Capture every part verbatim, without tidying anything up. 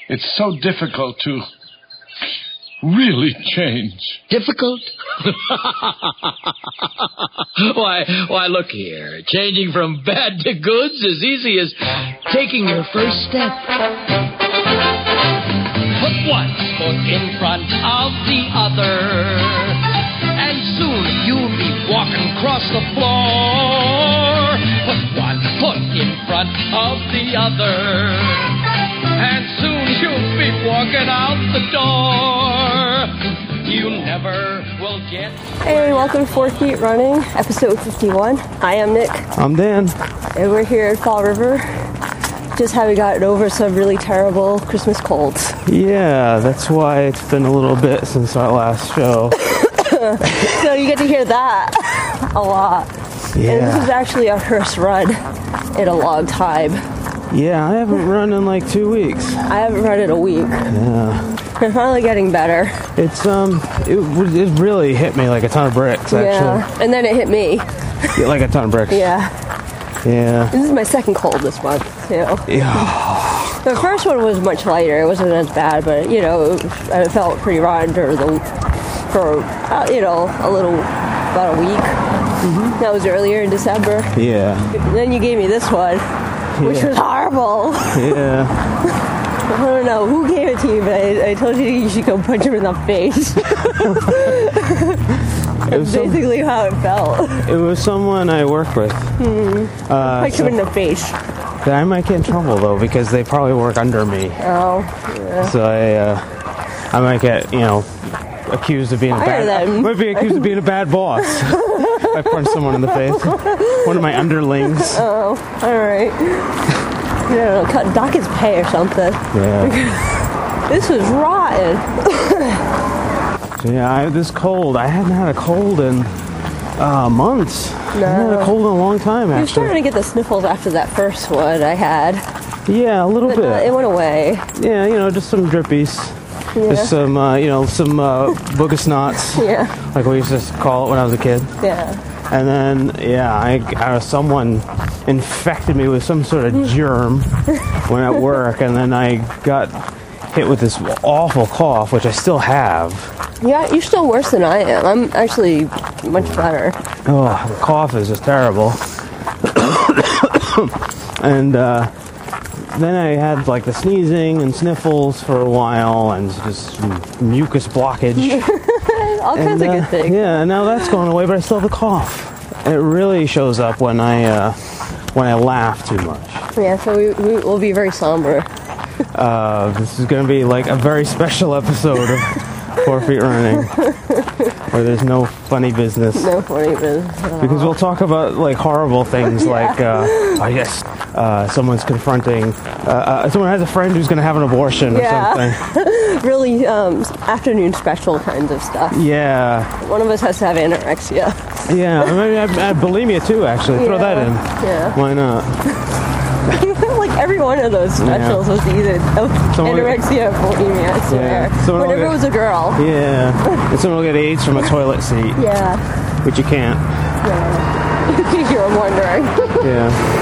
It's so difficult to really change. Difficult? why, why, look here. Changing from bad to good's as easy as taking your first step. Put one foot in front of the other, and soon you'll be walking across the floor. Put one foot in front of the other, and soon you'll be walking out the door. You never will get... Hey, welcome to Four Feet Running, episode fifty-one. I am Nick. I'm Dan. And we're here at Fall River, just having gotten over some really terrible Christmas colds. Yeah, that's why it's been a little bit since our last show. So you get to hear that a lot. Yeah. And this is actually our first run in a long time. Yeah, I haven't run in like two weeks. I haven't run in a week. Yeah. I'm finally getting better. It's, um, it, it really hit me like a ton of bricks, actually. Yeah, and then it hit me. Yeah, like a ton of bricks. Yeah. Yeah. This is my second cold this month, too. Yeah. The first one was much lighter. It wasn't as bad, but, you know, I felt pretty rotten for, the, for uh, you know, a little, about a week. Mm-hmm. That was earlier in December. Yeah. And then you gave me this one, which yeah. was horrible. Yeah. I don't know who gave it to you, but I, I told you you should go punch him in the face. That's basically some, how it felt. It was someone I work with. Hmm. Uh, punch so him in the face. I might get in trouble, though, because they probably work under me. Oh, yeah. So I, uh, I might get, you know, accused of being a bad... Them. Might be accused of being a bad boss. I punch someone in the face. One of my underlings. Oh, all right. I don't know, cut dock his pay or something. Yeah. This was rotten. So yeah, I, this cold. I hadn't had a cold in uh, months. No. I hadn't had a cold in a long time, actually. You're starting to get the sniffles after that first one I had. Yeah, a little but, bit. Uh, it went away. Yeah, you know, just some drippies. Yeah. Just some, uh, you know, some uh, boogus knots. Yeah. Like we used to call it when I was a kid. Yeah. And then, yeah, I, uh, someone infected me with some sort of germ when at work, and then I got hit with this awful cough, which I still have. Yeah, you're still worse than I am. I'm actually much better. Oh, the cough is just terrible. And uh, then I had like the sneezing and sniffles for a while, and just mucus blockage. All kinds and, of uh, good things. Yeah, now that's going away, but I still have the cough. It really shows up when I uh, when I laugh too much. Yeah, so we, we will be very somber. Uh, this is going to be like a very special episode of Four Feet Running, where there's no funny business. No funny business. Because we'll talk about like horrible things, yeah. like uh, I guess uh, someone's confronting, uh, uh, someone has a friend who's going to have an abortion yeah. or something. Really um, afternoon special kinds of stuff. Yeah. One of us has to have anorexia. Yeah, I mean, I, I bulimia too, actually. Throw yeah. that in. Yeah. Why not? Like every one of those specials yeah. was either someone anorexia or bulimia, I swear. Yeah. Whenever get, it was a girl. Yeah. And someone will get AIDS from a toilet seat. Yeah. Which you can't. Yeah. You're wondering. Yeah.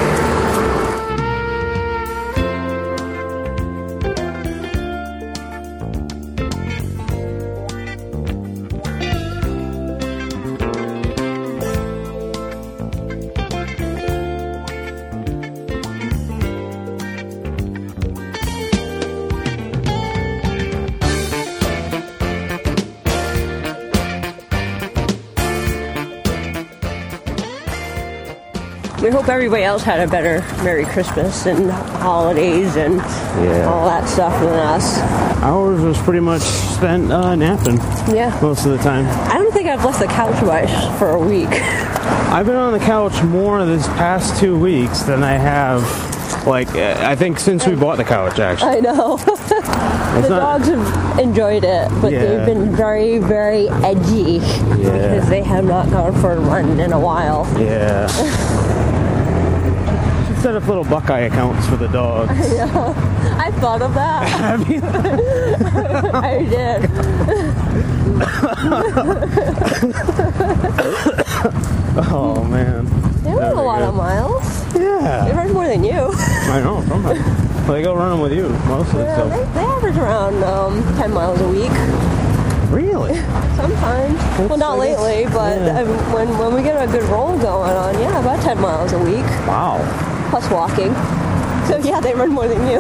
We hope everybody else had a better Merry Christmas and holidays and yeah. all that stuff than us. Ours was pretty much spent uh, napping. Yeah. Most of the time. I don't think I've left the couch much for a week. I've been on the couch more this past two weeks than I have, like, I think since we bought the couch, actually. I know. The not, dogs have enjoyed it, but yeah. they've been very, very edgy yeah. because they have not gone for a run in a while. Yeah. Set up little Buckeye accounts for the dogs. I know. I thought of that. Have you? I did. Oh man. They run a lot good. of miles. Yeah. They run more than you. I know, sometimes. Well, they go running with you mostly. Yeah, so. they, they average around um, ten miles a week. Really? Sometimes. Well, not I guess- lately, but yeah. um, when when we get a good roll going on, yeah, about ten miles a week, Wow. plus walking. So yeah, they run more than you.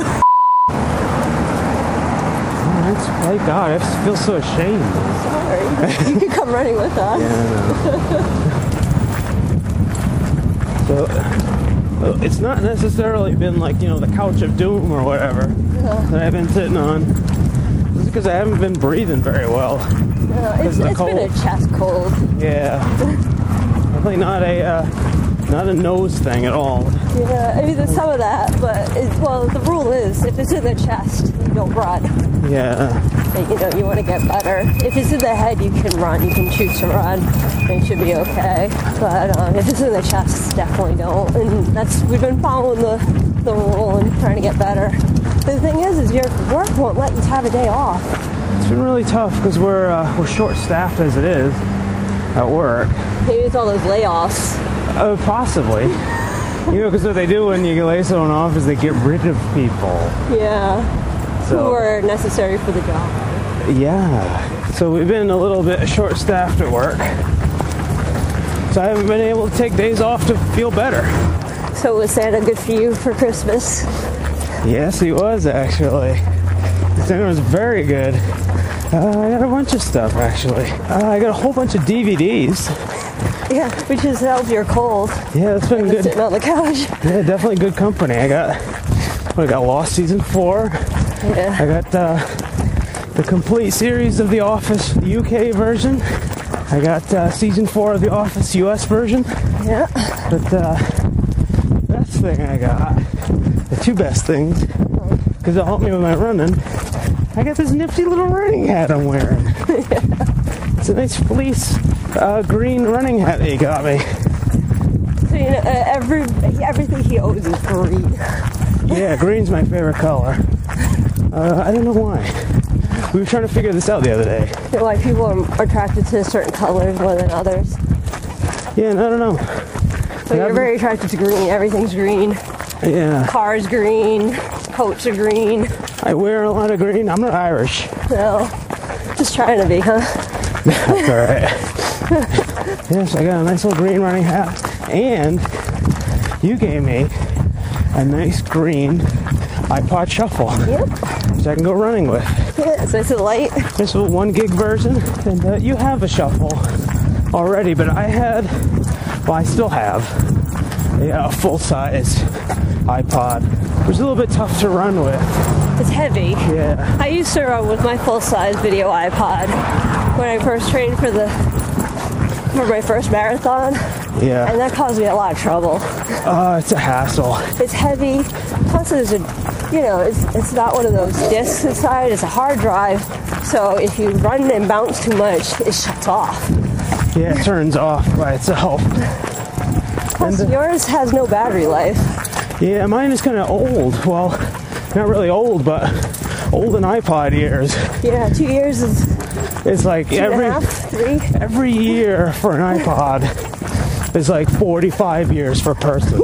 Oh, that's, thank God. I feel so ashamed. Sorry. You could come running with us. Yeah, I know. So, uh, it's not necessarily been like, you know, the couch of doom or whatever that I've been sitting on. It's because I haven't been breathing very well. Yeah, it's, of the it's been a cold. chest cold. Yeah. Definitely not a, uh, not a nose thing at all. Yeah, I mean, there's some of that, but it, well, the rule is if it's in the chest, you don't run. Yeah. And, you know, you want to get better. If it's in the head, you can run. You can choose to run. And it should be okay. But um, if it's in the chest, definitely don't. And that's we've been following the the rule and trying to get better. The thing is, is your work won't let you have a day off. It's been really tough because we're, uh, we're short-staffed as it is at work. Maybe it's all those layoffs. Uh, possibly. You know, because what they do when you lay someone off is they get rid of people. Yeah. So, Who are necessary for the job. yeah. So we've been a little bit short-staffed at work. So I haven't been able to take days off to feel better. So was Santa good for you for Christmas? Yes, he was actually. Santa was very good. Uh, I got a bunch of stuff actually. Uh, I got a whole bunch of D V Ds. Yeah, which has helped your cold. Yeah, that's been good. Sitting on the couch. Yeah, definitely good company. I got, what, I got Lost season four. Yeah. I got uh, the complete series of The Office U K version. I got uh, season four of The Office U S version. Yeah. But uh, best thing I got, the two best things, because it'll help me with my running. I got this nifty little running hat I'm wearing. It's a nice fleece uh, green running hat that he got me. So, you know, uh, every everything he owns is green. Yeah, green's my favorite color. Uh, I don't know why. We were trying to figure this out the other day. You know, why people are attracted to certain colors more than others. Yeah, and I don't know. So Yeah, you're very attracted to green. Everything's green. Yeah, Cars green. Coats are green. I wear a lot of green. I'm not Irish. So, just trying to be, huh? That's all right. Yes, I got a nice little green running hat. And you gave me a nice green iPod Shuffle. Yep. Which I can go running with. Yeah, it's nice and light. This is a one gig version. And uh, you have a Shuffle already, but I had, well, I still have a, a full-size iPod, which is a little bit tough to run with. It's heavy. Yeah. I used to run with my full-size video iPod when I first trained for the for my first marathon, Yeah. and that caused me a lot of trouble. Uh, it's a hassle. It's heavy. Plus, there's a, you know, it's it's not one of those discs inside. It's a hard drive. So if you run and bounce too much, it shuts off. Yeah, it turns off by itself. Plus, And, uh, yours has no battery life. Yeah, mine is kind of old. Well, not really old, but old in iPod years. Yeah, two years is It's like two and a every half, three. every year for an iPod is like forty-five years for a person.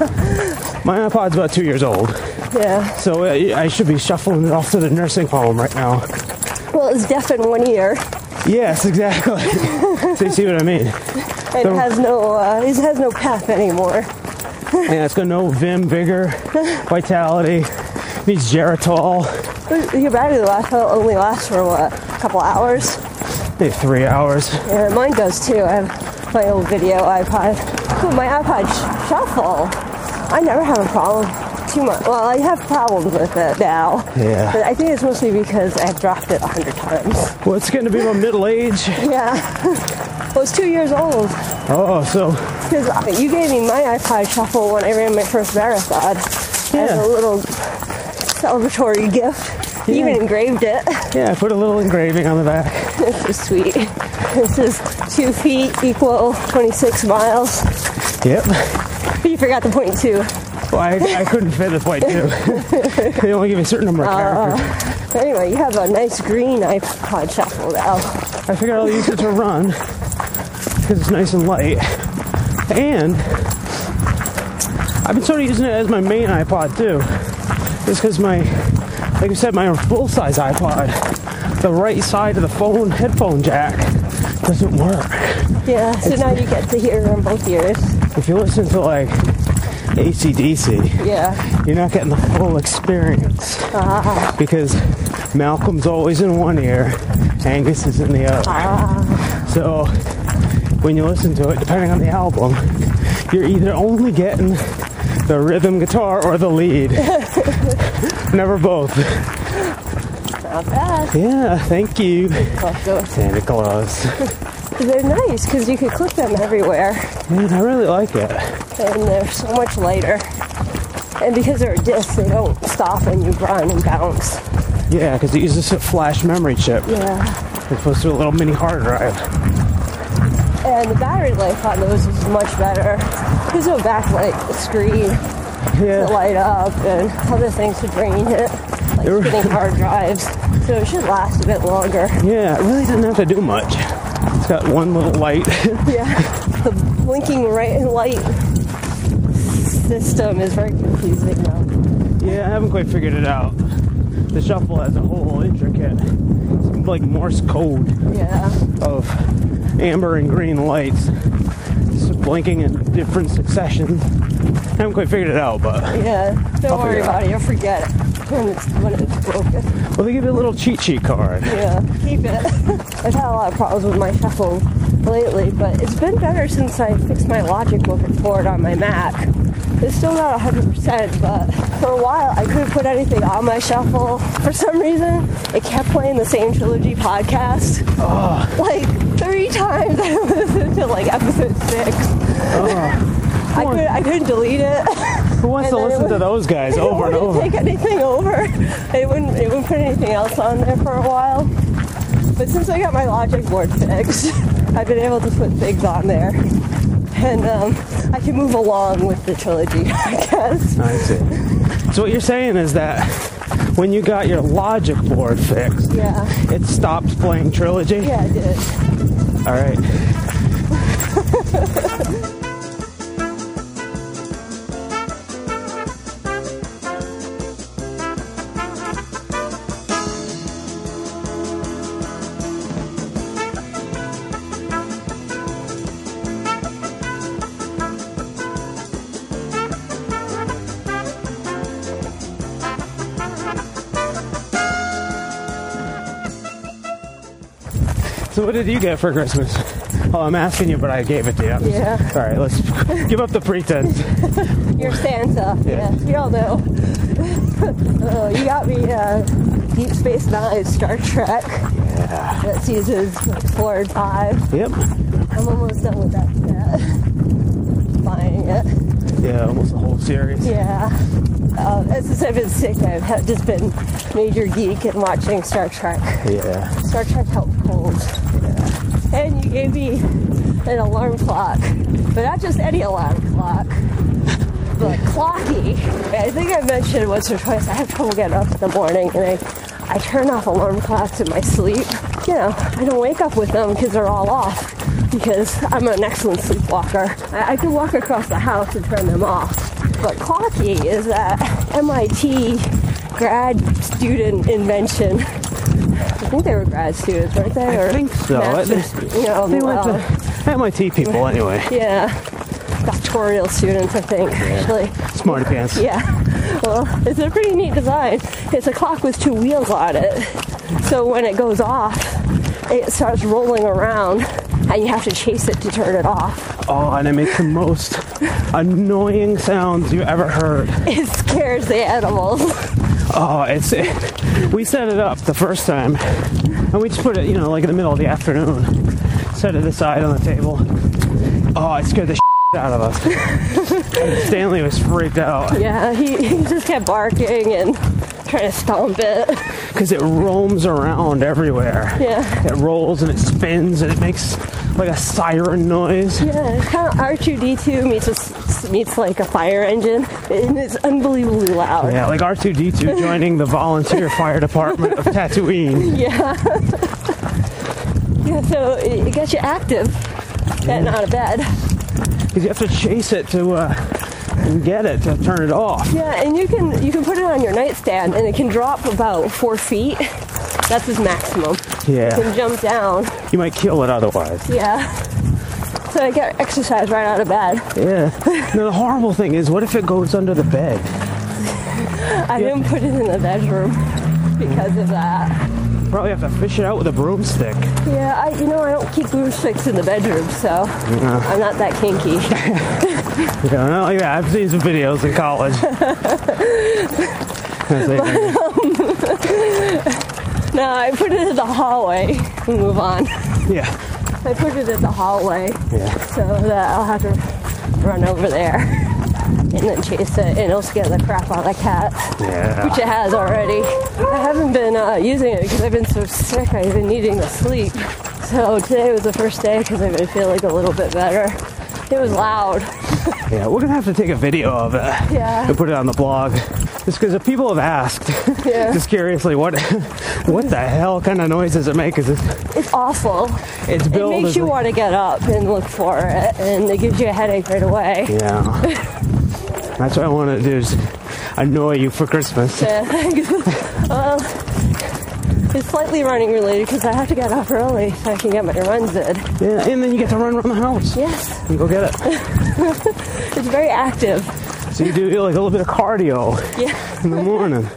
My iPod's about two years old, Yeah. so I I should be shuffling it off to the nursing home right now. Well, it's deaf in one ear, Yes, exactly. So you see what I mean? and So- it has no uh, it has no path anymore. Yeah, it's got no Vim, Vigor, Vitality, needs Geritol. Your battery life only lasts for what, a couple hours? Maybe three hours. Yeah, mine does too. I have my old video iPod. Ooh, my iPod sh- Shuffle. I never have a problem too much. Well, I have problems with it now. Yeah. But I think it's mostly because I've dropped it a hundred times. Well, it's getting to be about middle age. Yeah. Well, it's two years old. Oh, so Because you gave me my iPod Shuffle when I ran my first marathon as Yeah. a little celebratory gift. You Yeah. even engraved it. yeah, I put a little engraving on the back. This is sweet. This is two feet equal twenty-six miles. Yep. But you forgot the point two. Well, I, I couldn't fit a point two. They only give me a certain number of characters. But anyway, you have a nice green iPod Shuffle now. I figured I'll use it to run because it's nice and light. And I've been sort of using it as my main iPod too. It's because my, like I said, my full-size iPod, the right side of the phone headphone jack doesn't work. Yeah, so It's- now you get to hear on both ears. If you listen to like A C D C, Yeah. you're not getting the full experience Ah. because Malcolm's always in one ear, Angus is in the other. Ah. So when you listen to it, depending on the album, you're either only getting the rhythm guitar or the lead. Never both. Not bad. Yeah, thank you, Also, Santa Claus. they're nice because you can click them everywhere. Man, I really like it. And they're so much lighter. And because they're a disc, they don't stop when you run and bounce. Yeah, because it uses a flash memory chip Yeah. as opposed to a little mini hard drive. And the battery life on those is much better. There's no backlight screen to Yeah, light up and other things to drain it, like They're- spinning hard drives. So it should last a bit longer. yeah, it really doesn't have to do much. It's got one little light. Yeah. The blinking right light system is very confusing though. Yeah, I haven't quite figured it out. The shuffle has a whole intricate, like Morse code Yeah. of amber and green lights just blinking in different successions. I haven't quite figured it out, but Yeah. Don't I'll worry figure it about it. You'll forget it when it's when it's broken. well, they give you a little cheat sheet card. Yeah. Keep it. I've had a lot of problems with my shuffle lately, but it's been better since I fixed my Logic board on my Mac. It's still not one hundred percent, but for a while I couldn't put anything on my shuffle. For some reason, it kept playing the same Trilogy podcast. Oh, Like three times I listened to like episode six. I, could, I couldn't delete it. who wants And to then it listen to would- those guys It over and wouldn't over? take anything over. It wouldn't, it wouldn't put anything else on there for a while. But since I got my Logic board fixed, I've been able to put things on there. And um, I can move along with the Trilogy, I guess. I see. So what you're saying is that when you got your Logic board fixed, Yeah. it stopped playing Trilogy? Yeah, I did. All right. So what did you get for Christmas? Oh, I'm asking you, but I gave it to you. Yeah. All right, let's give up the pretense. You're Santa. Yeah. Yeah, we all know. Oh, you got me uh, Deep Space Nine, Star Trek. Yeah. That seasons four and five. Yep. I'm almost done with that yet. Buying it. Yeah, almost the whole series. Yeah. Uh, since I've been sick, I've ha- just been major geek and watching Star Trek. Yeah. Star Trek helped cold. Yeah. And you gave me an alarm clock, but not just any alarm clock, but clocky. I think I mentioned once or twice I have trouble getting up in the morning, and I, I turn off alarm clocks in my sleep. You know, I don't wake up with them because they're all off, because I'm an excellent sleepwalker. I, I can walk across the house and turn them off. But clocky is that M I T grad student invention. I think they were grad students, weren't they? I think so. masters, you know, They went well, to M I T people anyway. yeah, doctoral students, I think, actually. Smarty pants. Yeah. Well, it's a pretty neat design. It's a clock with two wheels on it. So when it goes off, it starts rolling around, and you have to chase it to turn it off. Oh, and it makes the most annoying sounds you ever heard. It scares the animals. Oh, it's it, we set it up the first time, and we just put it, you know, like in the middle of the afternoon. Set it aside on the table. Oh, it scared the shit out of us. Stanley was freaked out Yeah, he, he just kept barking and trying to stomp it. because it roams around everywhere. Yeah. It rolls and it spins and it makes like a siren noise. Yeah, it's kind of R two D two meets a, meets like a fire engine, and it's unbelievably loud. Yeah, like R two D two joining the volunteer fire department of Tatooine. Yeah. Yeah, so it, it gets you active, getting out of bed. Because you have to chase it to uh, and get it to turn it off. Yeah, and you can you can put it on your nightstand, and it can drop about four feet. That's its maximum. Yeah. You can jump down. You might kill it otherwise. Yeah. So I get exercise right out of bed. Yeah. No, the horrible thing is, what if it goes under the bed? I didn't put it in the bedroom because of that. Probably have to fish it out with a broomstick. Yeah, I you know I don't keep broomsticks in the bedroom, so Yeah. I'm not that kinky. Yeah, no, yeah, I've seen some videos in college. No, I put it in the hallway. We'll move on. Yeah. I put it in the hallway Yeah. so that I'll have to run over there and then chase it, and it'll scare the crap out of the cat. Yeah. Which it has already. I haven't been uh, using it because I've been so sick. I've been needing to sleep. So today was the first day because I've been feeling a little bit better. It was loud. Yeah, we're gonna have to take a video of it. Yeah. And put it on the blog. Just because people have asked, Yeah. just curiously, what what the hell kind of noise does it make? Is it, It's awful. it's It billed makes as you like- want to get up and look for it, and it gives you a headache right away. Yeah. That's what I want to do, is annoy you for Christmas. Yeah. Well, it's slightly running related because I have to get up early so I can get my runs in. Yeah, and then you get to run around the house. Yes, You go get it. it's very active. So you do like a little bit of cardio Yeah. in the morning.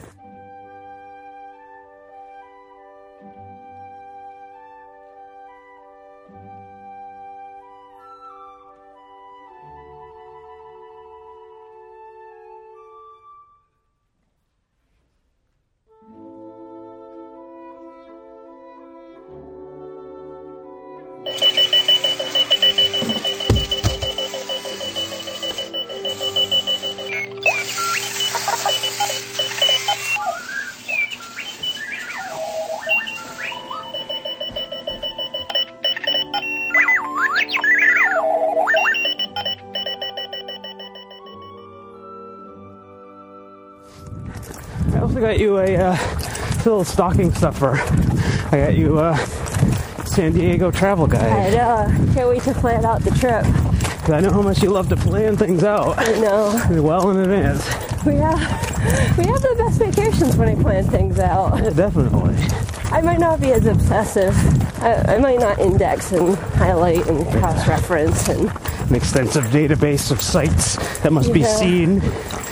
I also got you a uh, little stocking stuffer. I got you a San Diego travel I guide. know. Can't wait to plan out the trip. Because I know how much you love to plan things out I know. well in advance. We have, we have the best vacations when I plan things out. Yeah, definitely. I might not be as obsessive. I, I might not index and highlight and cross-reference and An extensive database of sites that must be Yeah. seen.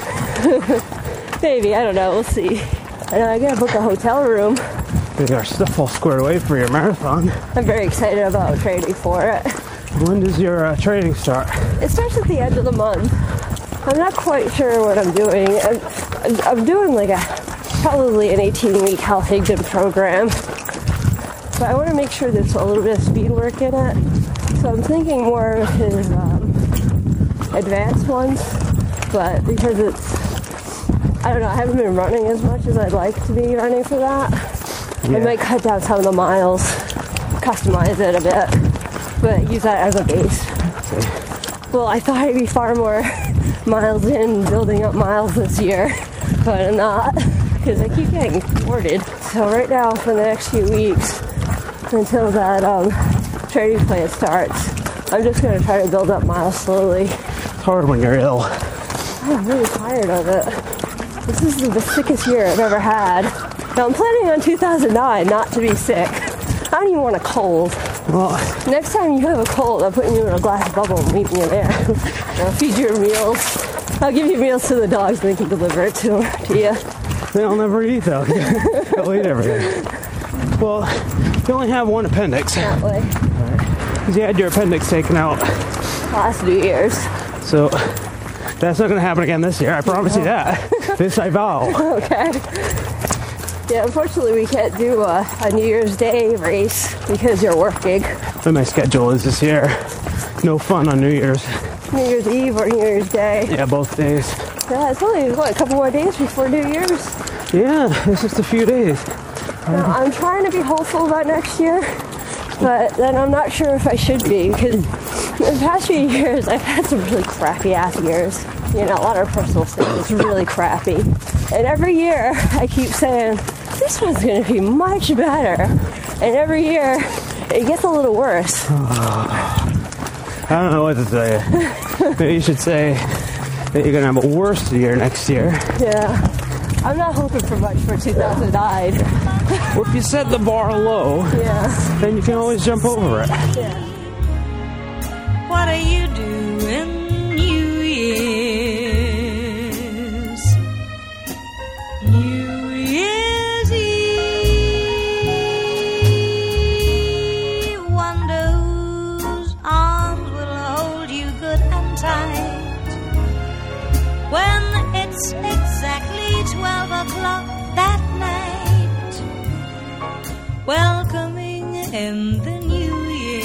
maybe, I don't know, we'll see. I know I gotta book a hotel room. Get our stuff all squared away for your marathon. I'm very excited about training for it. When does your uh, training start? It starts at the end of the month. I'm not quite sure what I'm doing. I'm, I'm, I'm doing like a, probably an eighteen-week Hal Higdon program. But I want to make sure there's a little bit of speed work in it. So I'm thinking more of his um, advanced ones. But because it's, I don't know, I haven't been running as much as I'd like to be running for that. Yeah. I might cut down some of the miles, customize it a bit, but use that as a base. Well, I thought I'd be far more miles in, building up miles this year, but I'm not, because I keep getting thwarted. So right now, for the next few weeks, until that um, training plan starts, I'm just going to try to build up miles slowly. It's hard when you're ill. I'm really tired of it. This is the sickest year I've ever had. Now, I'm planning on two thousand nine not to be sick. I don't even want a cold. Well, Next time you have a cold, I'm putting you in a glass bubble and leaving you there. I'll feed you your meals. I'll give you meals to the dogs and they can deliver it to, to you. they'll never eat though. They'll eat everything. Well, you only have one appendix. That way. Because you had your appendix taken out. Last New Year's. So that's not going to happen again this year. I promise you that. This I vow. Okay. Yeah, unfortunately we can't do a, a New Year's Day race because you're working. And my schedule is this year. No fun on New Year's. New Year's Eve or New Year's Day. Yeah, both days. Yeah, it's only, what, a couple more days before New Year's? Yeah, it's just a few days. Now, I'm trying to be hopeful about next year, but then I'm not sure if I should be, because in the past few years, I've had some really crappy ass years. You know, a lot of personal stuff is really crappy. And every year, I keep saying, this one's going to be much better. And every year, it gets a little worse. I don't know what to tell you. Maybe you should say, that you're gonna have a worse year next year. Yeah. I'm not hoping for much for two thousand nine. Well, if you set the bar low, Yeah. then you can always jump over it. Yeah. What do you do in New Year's? New Year's Eve. Wonder whose arms will hold you good and tight when it's exactly twelve o'clock that night. Welcoming in the new year.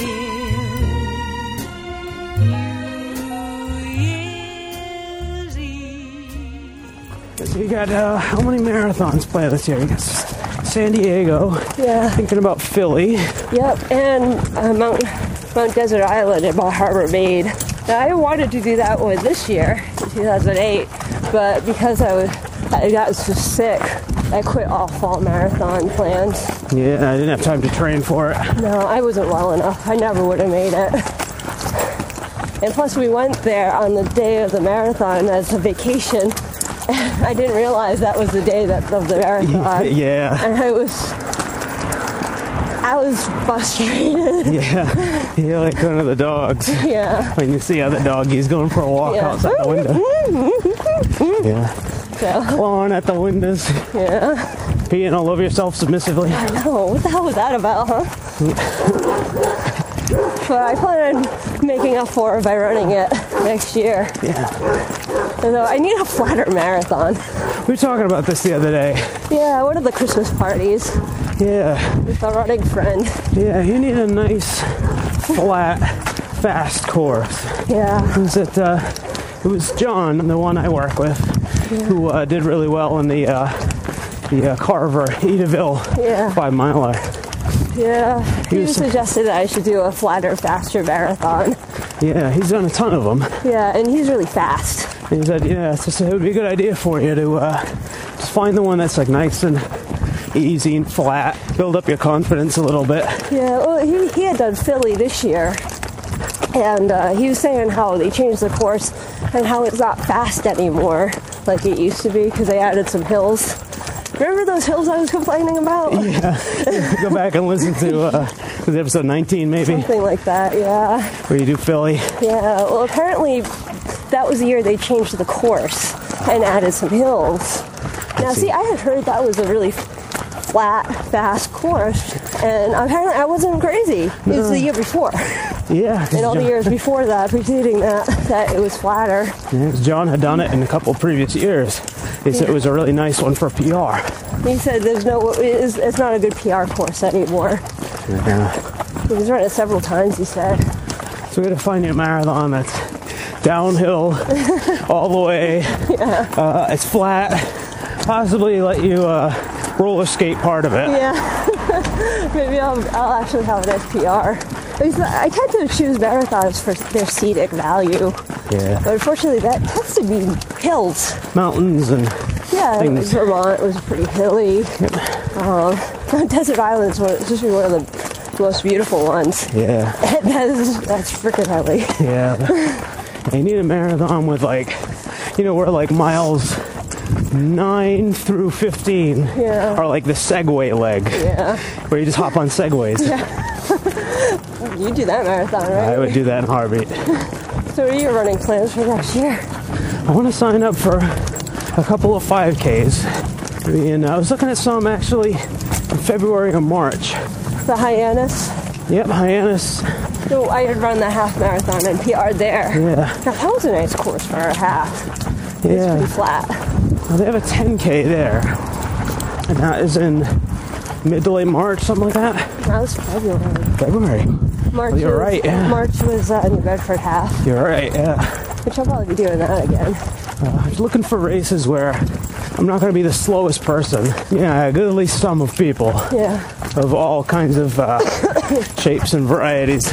So you got, uh, how many marathons planned this year? You got San Diego. Yeah. Thinking about Philly. Yep, and uh, Mount Mount Desert Island at Bar Harbor, Maine. Now, I wanted to do that one this year, in two thousand eight, but because I was I got so sick, I quit all fall marathon plans. Yeah, I didn't have time to train for it. No, I wasn't well enough. I never would have made it. And plus, we went there on the day of the marathon as a vacation. I didn't realize that was the day that of the marathon. Yeah. And I was, I was frustrated. Yeah. You're like one of the dogs. Yeah. When you see other doggies going for a walk Yeah. outside the window. Yeah. So, Clawing at the windows. yeah. Peeing all over yourself submissively. Oh, what the hell was that about, huh? But I plan on making up for it by running it next year. Yeah. Although I need a flatter marathon. We were talking about this the other day. Yeah, one of the Christmas parties Yeah. with a running friend. Yeah, you need a nice, flat, fast course. Yeah. It was, at, uh, it was John, the one I work with, who uh, did really well in the uh, the uh, Carver Edaville Yeah. five miler. Yeah. He was- suggested that I should do a flatter, faster marathon. Yeah, he's done a ton of them. Yeah, and he's really fast. And he said, yeah, it's just, it would be a good idea for you to uh, just find the one that's like nice and easy and flat. Build up your confidence a little bit. Yeah, well, he, he had done Philly this year. And uh, he was saying how they changed the course and how it's not fast anymore like it used to be because they added some hills. Remember those hills I was complaining about? Yeah. Go back and listen to uh, was it episode nineteen maybe, Something like that, yeah. where you do Philly. Yeah, well, apparently that was the year they changed the course and added some hills. Now, see, I had heard that was a really flat, fast course, and apparently I wasn't crazy. It was the year before. Yeah. 'cause And all the John, years before that, preceding that, that it was flatter. yeah, 'cause John had done it in a couple previous years. He said it was a really nice one for P R. He said there's no, it's, it's not a good P R course anymore. Yeah. He's run it several times, he said. So we got to find you a marathon that's downhill all the way. Uh, it's flat. Possibly let you uh, roller skate part of it. Yeah. Maybe I'll, I'll actually have an S P R. I tend to choose marathons for their scenic value. Yeah. But unfortunately, that tends to be hills. Mountains and Yeah, things. Vermont was pretty hilly. Um, Desert Island's one, it's just one of the most beautiful ones. yeah. that is, that's freaking hilly. Yeah. You need a marathon with like, you know, where like miles nine through fifteen Yeah. are like the Segway leg, Yeah. where you just hop on Segways. You do that marathon, right? I would do that in a heartbeat. So what are your running plans for next year? I want to sign up for a couple of five Ks. And I was looking at some actually in February or March. The Hyannis? Yep, Hyannis. So I had run the half marathon and P R'd there. Yeah, Now, that was a nice course for a half. Pretty yeah. flat. Well, they have a ten K there. And that is in mid to late March, something like that. That was February. February. March Oh, you're was, right, yeah. March was uh, New Bedford half, You're right, yeah. which I'll probably be doing that again. Uh, I was looking for races where I'm not going to be the slowest person. Yeah, a goodly sum of people Yeah. of all kinds of uh, shapes and varieties.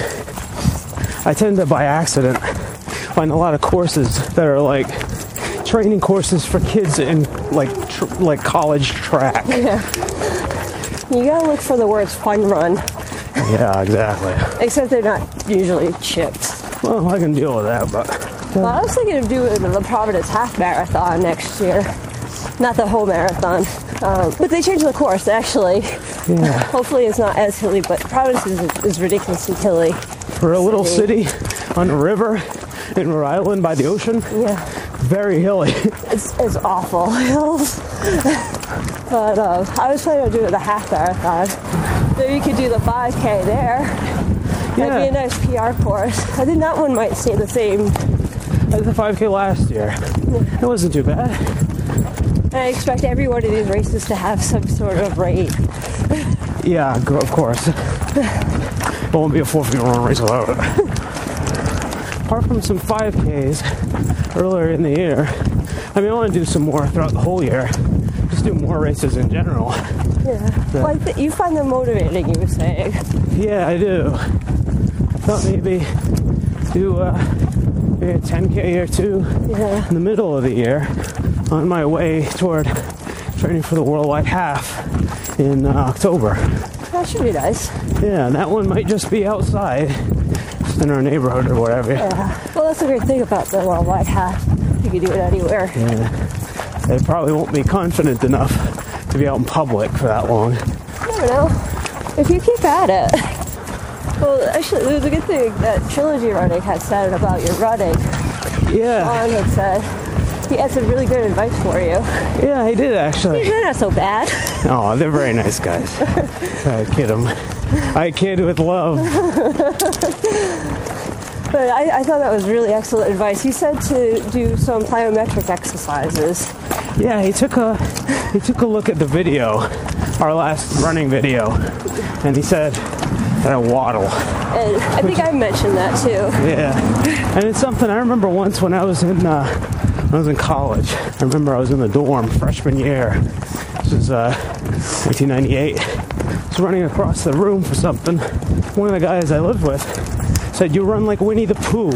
I tend to, by accident, find a lot of courses that are like training courses for kids in like tr- like college track. Yeah. You gotta look for the words fun run, Yeah, exactly. except they're not usually chipped. Well, I can deal with that, but Well, I was thinking of doing the Providence Half Marathon next year. Not the whole marathon. Um, but they changed the course, actually. Yeah. Hopefully it's not as hilly, but Providence is, is ridiculously hilly. For a little city on a river in Rhode Island by the ocean, Yeah. very hilly. It's, it's awful hills. But uh, I was planning on doing the half marathon. Maybe you could do the five K there. That'd be a nice P R course. I think that one might stay the same. I did the five K last year. It wasn't too bad. And I expect every one of these races to have some sort of rate. Yeah, gr- of course. It won't be a four fifty run race without it. Apart from some five Ks earlier in the year, I mean, I want to do some more throughout the whole year. Just do more races in general. Yeah. Well, I th- you find them motivating, you were saying. Yeah, I do. I thought maybe do uh, maybe a ten K or two Yeah. in the middle of the year on my way toward training for the Worldwide Half in uh, October. That should be nice. Yeah, and that one might just be outside, just in our neighborhood or whatever. Yeah. Well, that's the great thing about the Worldwide Half. You can do it anywhere. Yeah. They probably won't be confident enough to be out in public for that long. You never know. If you keep at it. Well, actually, there was a good thing that Trilogy Running had said about your running. Yeah. Sean had said he had some really good advice for you. Yeah, I did actually. They're not so bad. Oh, they're very nice guys. I kid them. I kid with love. But I, I thought that was really excellent advice. He said to do some plyometric exercises. Yeah, he took a he took a look at the video, our last running video, and he said that I waddle. And I think I mentioned that too. Yeah, and it's something I remember once when I was in uh, when I was in college. I remember I was in the dorm freshman year. This was uh, nineteen ninety-eight. I was running across the room for something. One of the guys I lived with said, "You run like Winnie the Pooh."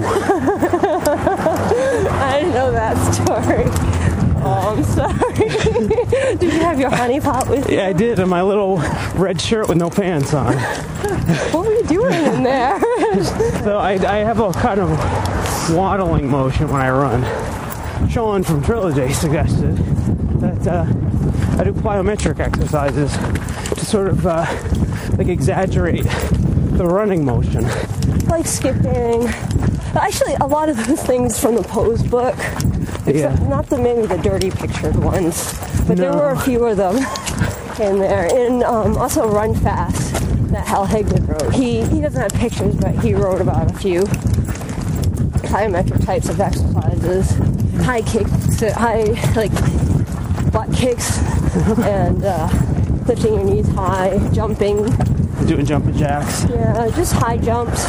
I didn't know that story. Oh, I'm sorry. Did you have your honey pot with you? Yeah, I did, in my little red shirt with no pants on. What were you doing in there? So I, I have a kind of waddling motion when I run. Sean from Trilogy suggested that uh, I do plyometric exercises to sort of uh, like exaggerate the running motion. Like skipping. Actually, a lot of those things from the Pose book. Except Yeah. not the maybe the dirty pictured ones, but there No. were a few of them in there. And um, also Run Fast that Hal Higdon wrote. He he doesn't have pictures, but he wrote about a few plyometric types of exercises, high kicks, high like butt kicks, and uh, lifting your knees high, jumping. Doing jumping jacks. Yeah, just high jumps,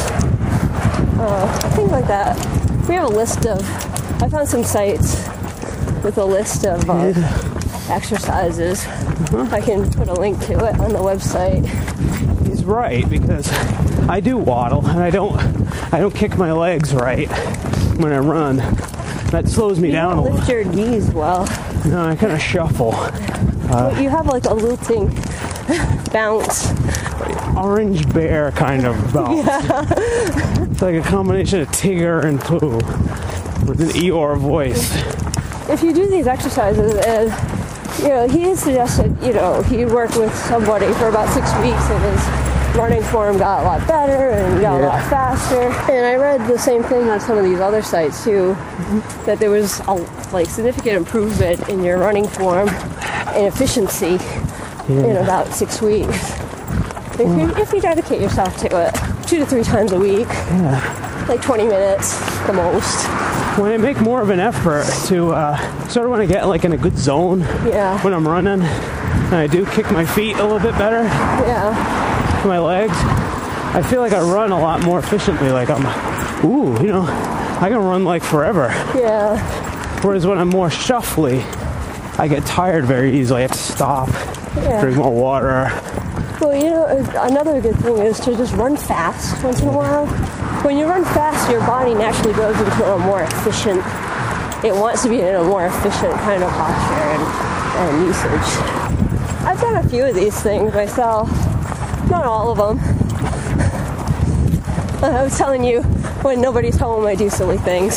uh, things like that. We have a list of. I found some sites with a list of uh, Yeah. exercises. I can put a link to it on the website. He's right, because I do waddle and I don't I don't kick my legs right when I run. That slows me You down a don't lift little. your knees well. No, I kind of shuffle. But you have like a lilting bounce. Orange bear kind of bounce. It's like a combination of Tigger and Pooh with an Eeyore voice. If you do these exercises, and you know, he had suggested, you know, he worked with somebody for about six weeks and his running form got a lot better and got a lot Yeah. faster. And I read the same thing on some of these other sites too, that there was a like significant improvement in your running form and efficiency in Yeah. about six weeks. If you, if you dedicate yourself to it, two to three times a week, Yeah. like twenty minutes the most. When I make more of an effort to uh, sort of when I get like in a good zone Yeah. when I'm running, and I do kick my feet a little bit better, Yeah. my legs, I feel like I run a lot more efficiently. Like I'm, ooh, you know, I can run like forever. Yeah. Whereas when I'm more shuffly, I get tired very easily. I have to stop, Yeah. drink more water. Well, you know, another good thing is to just run fast once in a while. When you run fast, your body naturally goes into a more efficient, it wants to be in a more efficient kind of posture and, and usage. I've done a few of these things myself, not all of them. I was telling you, when nobody's home, I do silly things.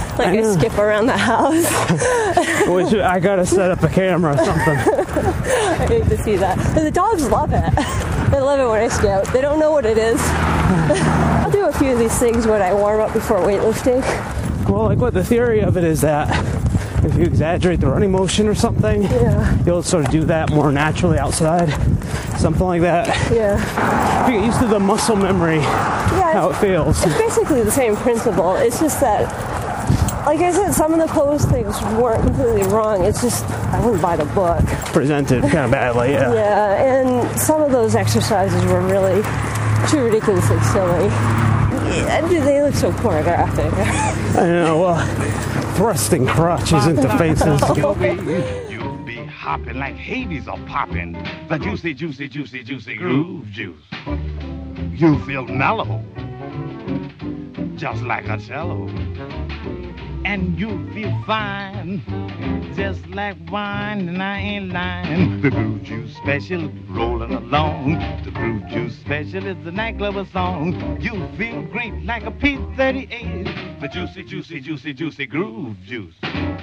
Like I, I skip around the house. Which I gotta set up a camera or something. I hate to see that. And the dogs love it. They love it when I skip. They don't know what it is. I'll do a few of these things when I warm up before weightlifting. Well, like what the theory of it is that if you exaggerate the running motion or something, yeah. you'll sort of do that more naturally outside. Something like that. Yeah. You get used to the muscle memory, yeah, how it feels. It's basically the same principle. It's just that, like I said, some of the pose things weren't completely wrong. It's just, I wouldn't buy the book. Presented kind of badly, yeah. Yeah, and some of those exercises were really too ridiculously silly. Yeah, they look so pornographic. I know, well, thrusting crotches into faces. You'll be, you'll be hopping like Hades or popping the juicy, juicy, juicy, juicy groove juice. You feel mellow, just like a cello. And you feel fine, just like wine, and I ain't lying. The Groove Juice Special rolling along. The Groove Juice Special is the nightclub song. You feel great like a P thirty-eight. The juicy, juicy, juicy, juicy Groove Juice.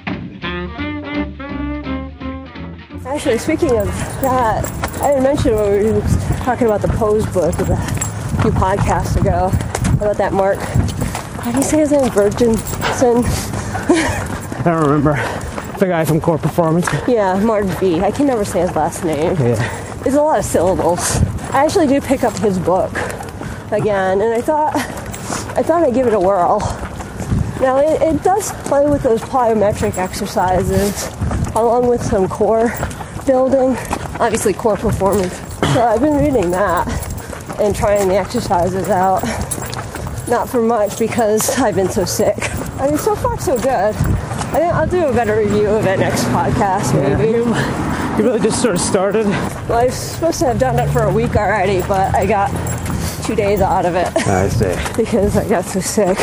Actually, speaking of that, I didn't mention when we were talking about the pose book a few podcasts ago about that Mark. How do you say his name? Virginson? I don't remember. The guy from Core Performance. Yeah, Mark B. I can never say his last name. Yeah. It's a lot of syllables. I actually do pick up his book again, and I thought I thought I'd give it a whirl. Now, it, it does play with those plyometric exercises, along with some core building, obviously core performance. So I've been reading that and trying the exercises out. Not for much because I've been so sick. I mean, so far so good. I think I'll do a better review of it next podcast, maybe. Yeah, you, you really just sort of started? Well, I was supposed to have done it for a week already, but I got two days out of it. I see. Because I got so sick.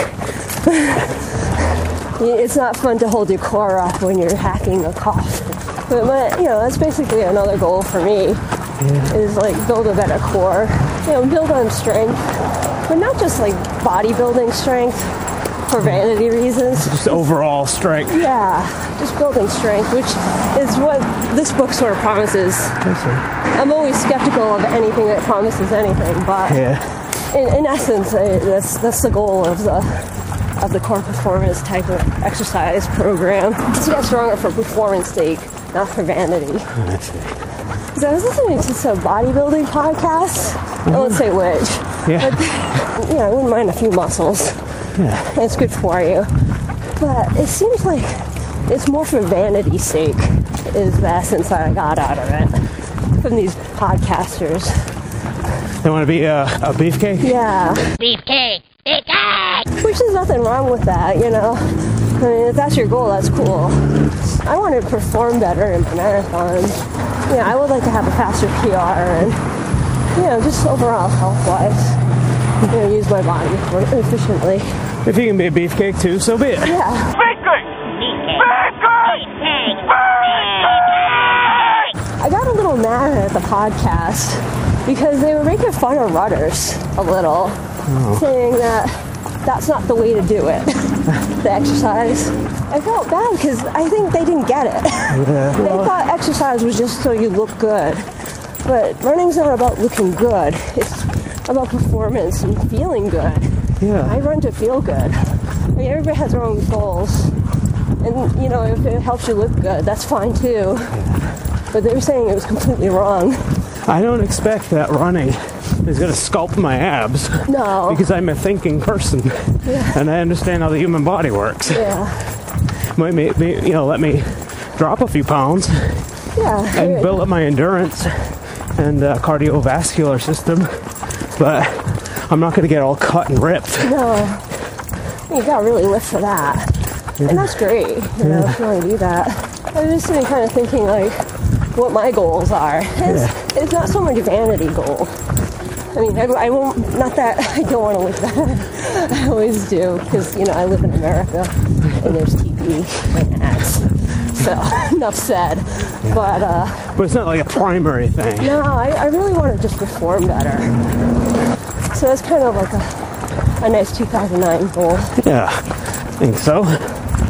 It's not fun to hold your core up when you're hacking a cough. But, my, you know, that's basically another goal for me. Yeah. Is like build a better core. You know, build on strength. But not just like bodybuilding strength for vanity reasons. Just overall strength. Yeah, just building strength, which is what this book sort of promises. I'm always skeptical of anything that promises anything, but yeah. in, in essence, uh, that's that's the goal of the of the core performance type of exercise program. To get stronger for performance sake, not for vanity. I see. Because I was listening to some bodybuilding podcasts. Mm-hmm. I won't say which. Yeah. But, you know, I wouldn't mind a few muscles. Yeah. It's good for you. But it seems like it's more for vanity's sake, is the essence that I got out of it from these podcasters. They want to be a, a beefcake? Yeah. Beefcake! Beefcake! Which there's nothing wrong with that, you know. I mean, if that's your goal, that's cool. I want to perform better in marathons. You know, I would like to have a faster P R and, you know, just overall health-wise, you know, use my body more efficiently. If you can be a beefcake too, so be it. Yeah. Beefcake! Beefcake! Beefcake! I got a little mad at the podcast because they were making fun of runners a little, oh. saying that that's not the way to do it, the exercise. I felt bad because I think they didn't get it. Yeah. They thought exercise was just so you look good. But running's not about looking good. It's about performance and feeling good. Yeah. I run to feel good. I mean, everybody has their own goals. And, you know, if it helps you look good, that's fine too. But they were saying it was completely wrong. I don't expect that running is going to sculpt my abs. No. Because I'm a thinking person. Yeah. And I understand how the human body works. Yeah. Might make me, you know, let me drop a few pounds. Yeah. And build up my endurance and uh, cardiovascular system. But I'm not going to get all cut and ripped. No. You got to really lift for that. Yeah. And that's great, you know, yeah. if you want to do that. I was just sitting kind of thinking, like, what my goals are. It's, yeah. it's not so much a vanity goal. I mean, I, I won't, not that I don't want to look bad. I always do, because, you know, I live in America, and there's T V and ads. So, enough said. Yeah. But, uh... But it's not like a primary thing. No, I, I really want to just perform better. So that's kind of like a, a nice two thousand nine goal. Yeah, I think so.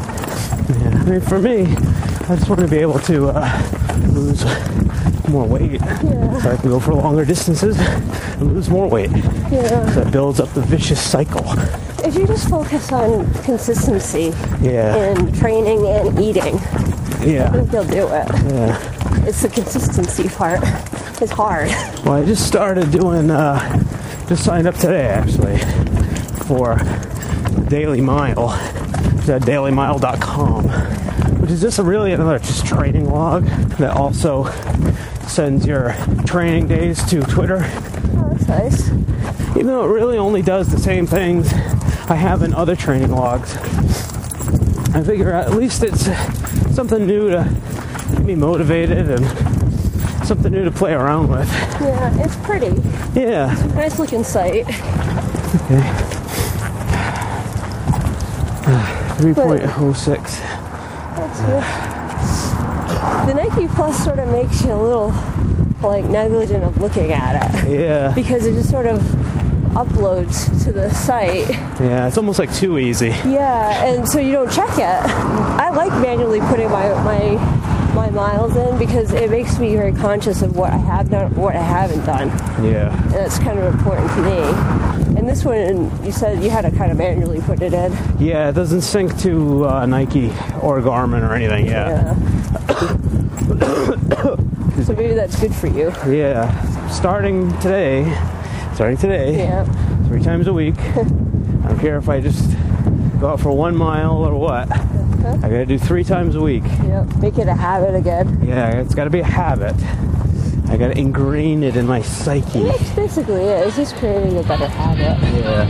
I mean, for me, I just want to be able to uh, lose more weight, Yeah. so I can go for longer distances and lose more weight. Yeah. So it builds up the vicious cycle. If you just focus on consistency Yeah. in training and eating, I Yeah. think you'll do it. Yeah. It's the consistency part. It's hard. Well, I just started doing, uh, just signed up today, actually, for Daily Mile. It's at daily mile dot com, which is just a really another just training log that also sends your training days to Twitter. Oh, that's nice. Even though it really only does the same things I have in other training logs, I figure at least it's something new to get me motivated and something new to play around with. Yeah, it's pretty. Yeah. Nice looking site. Okay. three point oh six. That's good. The Nike Plus sort of makes you a little like negligent of looking at it Yeah. because it just sort of uploads to the site. Yeah, it's almost like too easy. Yeah, and so you don't check it. I like manually putting my my my miles in because it makes me very conscious of what I have done, what I haven't done, Yeah. and that's kind of important to me. And this one, you said you had to kind of manually put it in. Yeah, it doesn't sync to uh, Nike or Garmin or anything yet. Yeah. So maybe that's good for you. Yeah. Starting today, starting today, Yeah. three times a week. I don't care if I just go out for one mile or what. I gotta do three times a week. Yep. Make it a habit again. Yeah, it's gotta be a habit. I gotta ingrain it in my psyche. That's basically it. It's just creating a better habit. Yeah.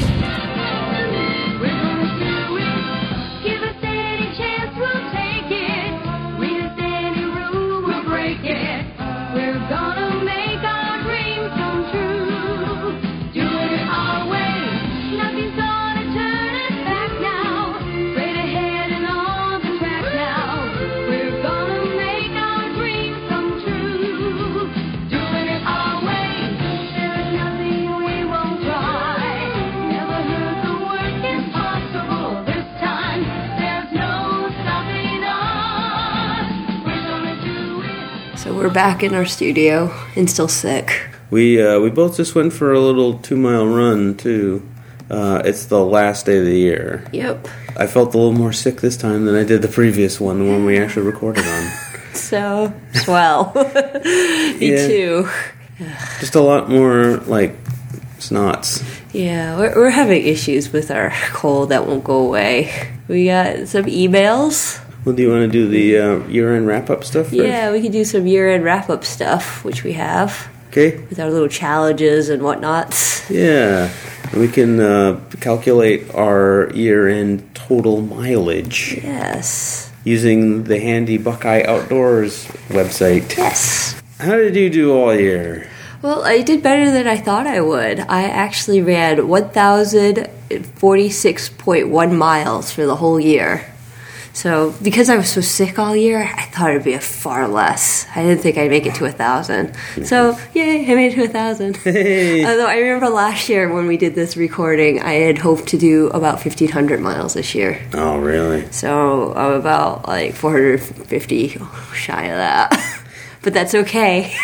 We're gonna do it. Give us any chance, we'll take it. Read us any rule, we'll break it. We're gonna make our dreams come true. Doing it our way. Nothing's gonna turn us back now. Straight ahead and on the track now. We're gonna make our dreams come true. Doing it our way. There is nothing we won't try. Never heard the word impossible. This time there's no stopping us. We're gonna do it. So we're back in our studio and still sick. We uh, we both just went for a little two mile run too. Uh, it's the last day of the year. Yep. I felt a little more sick this time than I did the previous one, the one we actually recorded on. So swell. Me Yeah. too. Just a lot more like snots. Yeah, we're, we're having issues with our cold that won't go away. We got some emails. Well, do you want to do the uh, year-end wrap-up stuff first? Yeah, we can do some year-end wrap-up stuff, which we have, Okay. with our little challenges and whatnots. Yeah. We can uh, calculate our year-end total mileage Yes. using the handy Buckeye Outdoors website. Yes. How did you do all year? Well, I did better than I thought I would. I actually ran one thousand forty-six point one miles for the whole year. So, because I was so sick all year, I thought it would be a far less. I didn't think I'd make it to a thousand. So, yay, I made it to a thousand. Hey. Although I remember last year when we did this recording, I had hoped to do about fifteen hundred miles this year. Oh, really? So, I'm about like four hundred fifty shy of that. But that's okay.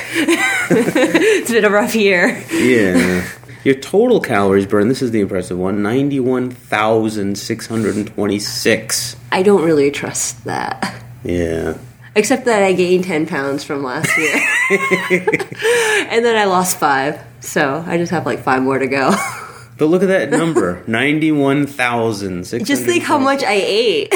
It's been a rough year. Yeah. Your total calories burned, this is the impressive one, ninety-one thousand six hundred twenty-six. I don't really trust that. Yeah. Except that I gained ten pounds from last year. And then I lost five. So I just have like five more to go. But look at that number, ninety-one thousand six hundred. Just think how much I ate.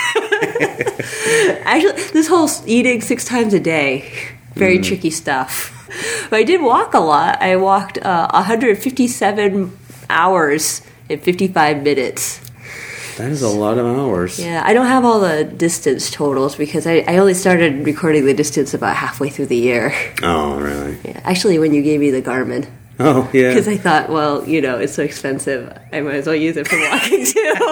Actually, this whole eating six times a day, very Mm. tricky stuff. But I did walk a lot. I walked uh, one hundred fifty-seven hours in fifty-five minutes. That is a lot of hours. Yeah, I don't have all the distance totals because I, I only started recording the distance about halfway through the year. Oh, really? Yeah, actually, when you gave me the Garmin. Oh, yeah. Because I thought, well, you know, it's so expensive. I might as well use it for walking,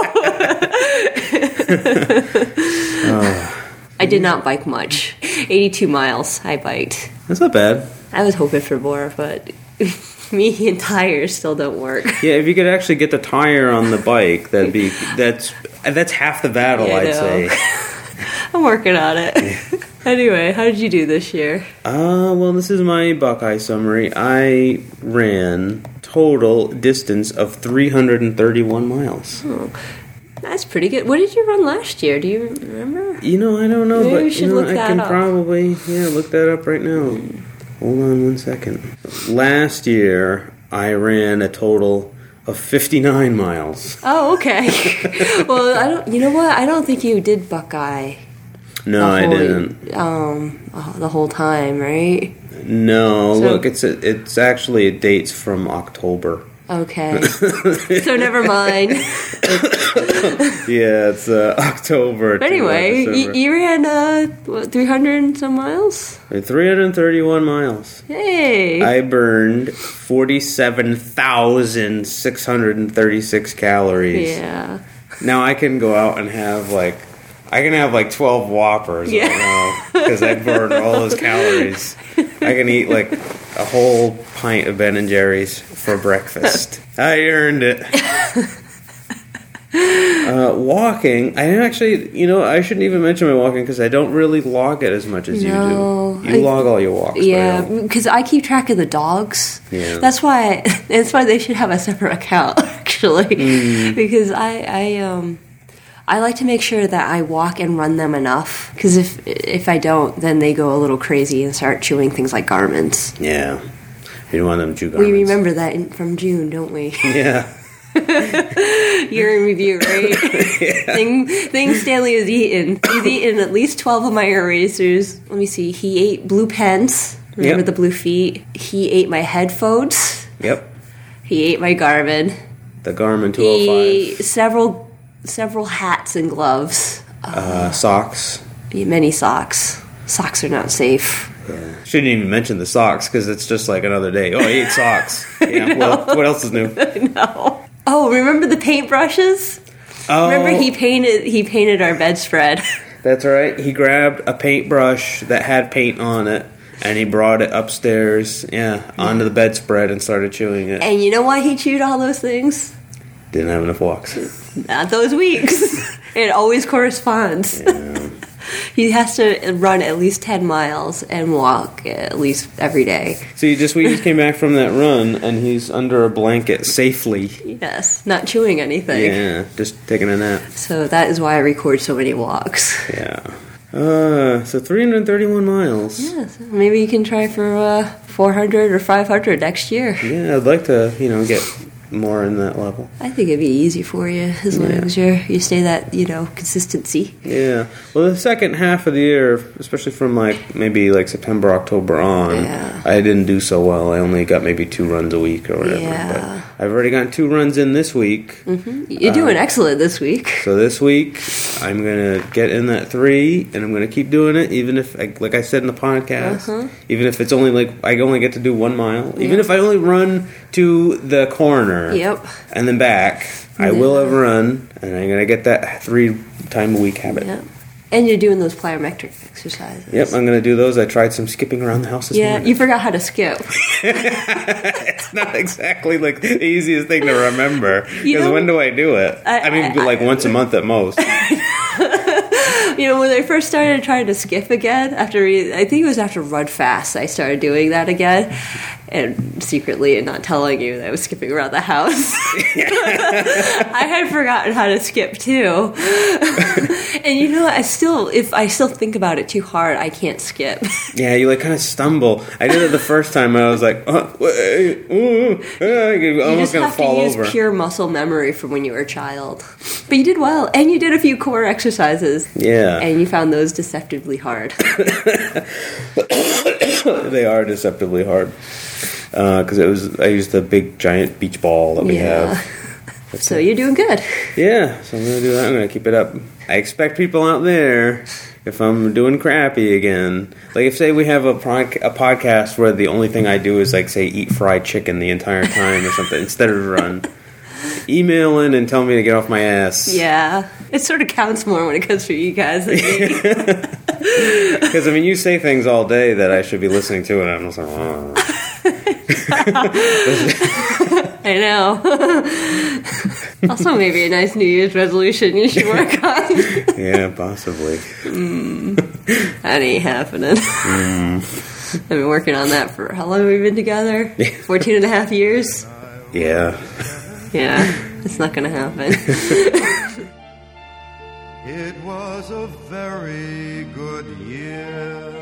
too. Oh. I did not bike much. eighty-two miles I biked. That's not bad. I was hoping for more, but me and tires still don't work. Yeah, if you could actually get the tire on the bike, that'd be that's And that's half the battle, Yeah, I I'd know. say. I'm working on it. Anyway, how did you do this year? Uh, well, this is my Buckeye summary. I ran total distance of three hundred thirty-one miles. Oh, that's pretty good. What did you run last year? Do you remember? You know, I don't know, Maybe but we should you know, look I that can up. probably yeah look that up right now. Hold on one second. Last year, I ran a total of fifty-nine miles. Oh, okay. Well, I don't. You know what? I don't think you did Buckeye. No, the I whole- didn't. Um, oh, the whole time, right? No, So- look, it's a, it's actually it dates from October. Okay. So never mind. Yeah, it's uh, October. But anyway, you, you ran uh, what, three hundred and some miles. three hundred thirty-one miles. Hey. I burned forty-seven thousand six hundred thirty-six calories. Yeah. Now I can go out and have like, I can have like twelve Whoppers Yeah. right now because I burned all those calories. I can eat like a whole pint of Ben and Jerry's for breakfast. I earned it. Uh, walking, I actually, you know, I shouldn't even mention my walking because I don't really log it as much as No, you do. You I- log all your walks. but I Yeah, don't. because I keep track of the dogs. Yeah. That's why. That's why they should have a separate account, actually. Mm. Because I, I, um, I like to make sure that I walk and run them enough. Because if if I don't, then they go a little crazy and start chewing things like garments. Yeah. You don't want them to chew garments. We remember that in, from June, don't we? Yeah. Year in review, right? Thing, thing Stanley has eaten. He's eaten at least twelve of my erasers. Let me see. He ate blue pens. Remember Yep. the blue feet? He ate my headphones. Yep. He ate my Garmin. The Garmin two He oh ate several several hats and gloves. five. Uh, socks. Many socks. Socks are not safe. Yeah. Shouldn't even mention the socks because it's just like another day. Oh, I ate socks. Yeah. What, what else is new? No. Oh, remember the paintbrushes? Oh, Remember he painted he painted our bedspread. that's right. He grabbed a paintbrush that had paint on it, and he brought it upstairs, yeah, onto the bedspread and started chewing it. And you know why he chewed all those things? Didn't have enough walks. Not those weeks. It always corresponds. Yeah. He has to run at least ten miles and walk at least every day. So you just we just came back from that run, and he's under a blanket safely. Yes, not chewing anything. Yeah, just taking a nap. So that is why I record so many walks. Yeah. Uh, so three hundred thirty-one miles. Yes, maybe you can try for uh, four hundred or five hundred next year. Yeah, I'd like to, you know, get more in that level. I think it'd be easy for you as long Yeah. as you're, you stay that, you know, consistency. Yeah. Well, the second half of the year, especially from like maybe like September, October on, Yeah. I didn't do so well. I only got maybe two runs a week or whatever. Yeah. But I've already gotten two runs in this week. hmm You're doing excellent this week. So this week, I'm going to get in that three, and I'm going to keep doing it, even if, like like I said in the podcast, Uh-huh. even if it's only like, I only get to do one mile, even Yeah. if I only run to the corner Yep. and then back, I will have run, and I'm going to get that three time a week habit. Yep. And you're doing those plyometric exercises. Yep, I'm going to do those. I tried some skipping around the house this Yeah, morning. you forgot how to skip. It's not exactly like the easiest thing to remember, You because know- when do I do it? I- I, mean, I- like once a month at most. You know, when I first started trying to skip again, after we, I think it was after Run Fast, I started doing that again, and secretly and not telling you that I was skipping around the house. I had forgotten how to skip too, and you know, I still, if I still think about it too hard, I can't skip. Yeah, you like kind of stumble. I did it the first time, and I was like, oh, wait, ooh, uh, I'm You almost just gonna have to fall use over. pure muscle memory from when you were a child. But you did well, and you did a few core exercises. Yeah. And you found those deceptively hard. They are deceptively hard because it was. I used the big giant beach ball that we Yeah. have. So you're doing good. Yeah, so I'm gonna do that. I'm gonna keep it up. I expect people out there, if I'm doing crappy again, like if say we have a pod, a podcast where the only thing I do is like say eat fried chicken the entire time or something instead of run, email in and tell me to get off my ass. Yeah. It sort of counts more when it comes for you guys than me. Because I mean, you say things all day that I should be listening to, and I'm just like, oh. I know. Also, maybe a nice New Year's resolution you should work on. Yeah, possibly. Mm, that ain't happening. Mm. I've been working on that for how long have we been together? Fourteen and a half years? Yeah. Yeah, it's not going to happen. It was a very good year.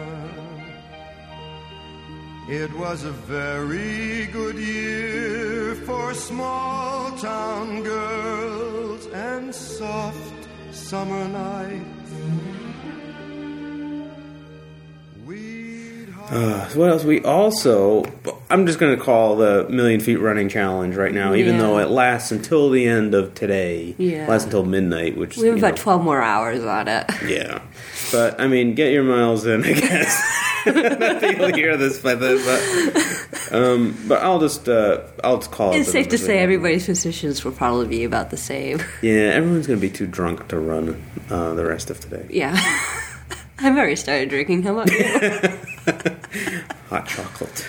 It was a very good year for small town girls and soft summer nights. Uh, so what else? We also, I'm just going to call the Million Feet Running Challenge right now, even Yeah. though it lasts until the end of today. Yeah. Lasts until midnight, which We have you about know, twelve more hours on it. Yeah. But, I mean, get your miles in, I guess. Not that you'll hear this by then, but, um, but I'll just, uh, I'll just call it. It's safe to say everybody's positions will probably be about the same. Yeah, everyone's going to be too drunk to run uh, the rest of today. Yeah. I've already started drinking. How about you? Hot chocolate.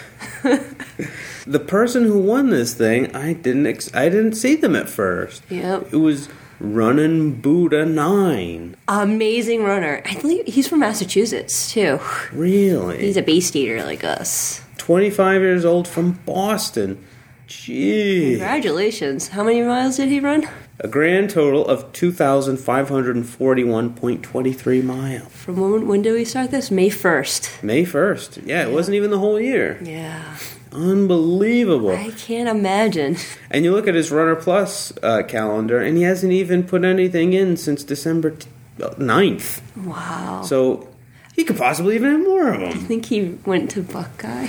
The person who won this thing, I didn't ex- I didn't see them at first. Yep. It was Runnin' Buddha nine. Amazing runner. I believe he's from Massachusetts, too. Really? He's a beast eater like us. twenty-five years old from Boston. Gee. Congratulations. How many miles did he run? A grand total of two thousand five hundred forty-one point two three miles. From when, when did we start this? May first. May first. Yeah, it wasn't even the whole year. Yeah. Unbelievable. I can't imagine. And you look at his Runner Plus uh, calendar, and he hasn't even put anything in since December ninth. Wow. So he could possibly even have more of I them. think he went to Buckeye.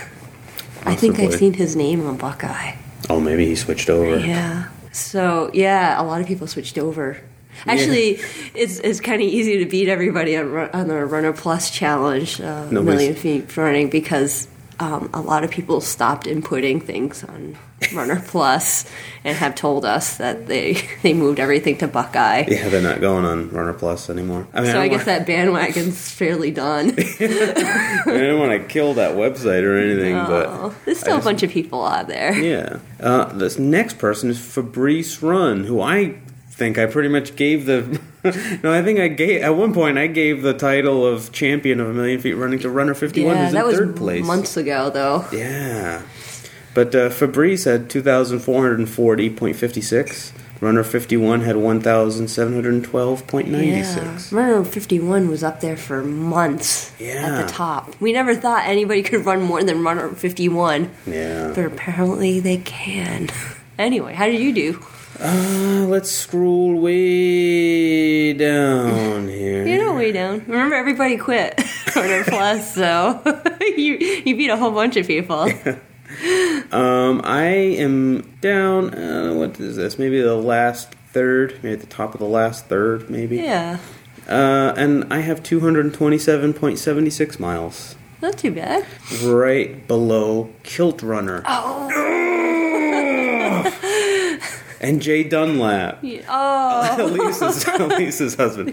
I think I've seen his name on Buckeye. Oh, maybe he switched over. Yeah. So, yeah, a lot of people switched over. Actually, yeah. it's it's kind of easy to beat everybody on, on the Runner Plus challenge, uh, Million Feet Running, because um, a lot of people stopped inputting things on Runner Plus and have told us that they, they moved everything to Buckeye. Yeah, they're not going on Runner Plus anymore. I mean, so I, I guess that bandwagon's fairly done. I don't want to kill that website or anything, no, but there's still just, a bunch of people out there. Yeah. Uh, this next person is Fabrice Run, who I think I pretty much gave the... no, I think I gave... At one point, I gave the title of champion of A Million Feet Running to Runner fifty-one, yeah, who's in that was third place. months ago, though. Yeah. But uh, Fabrice had two thousand four hundred forty point five six. Runner fifty-one had one thousand seven hundred twelve point nine six. Yeah. Runner fifty-one was up there for months yeah. at the top. We never thought anybody could run more than Runner fifty-one. Yeah. But apparently they can. Anyway, how did you do? Uh, let's scroll way down here. You're not way down. Remember, everybody quit Runner Plus, so you, you beat a whole bunch of people. Um, I am down, uh, what is this, maybe the last third, maybe at the top of the last third, maybe? Yeah. Uh, and I have two hundred twenty-seven point seven six miles. Not too bad. Right below Kilt Runner. Oh. And Jay Dunlap. Yeah. Oh. Elise's, Elise's husband.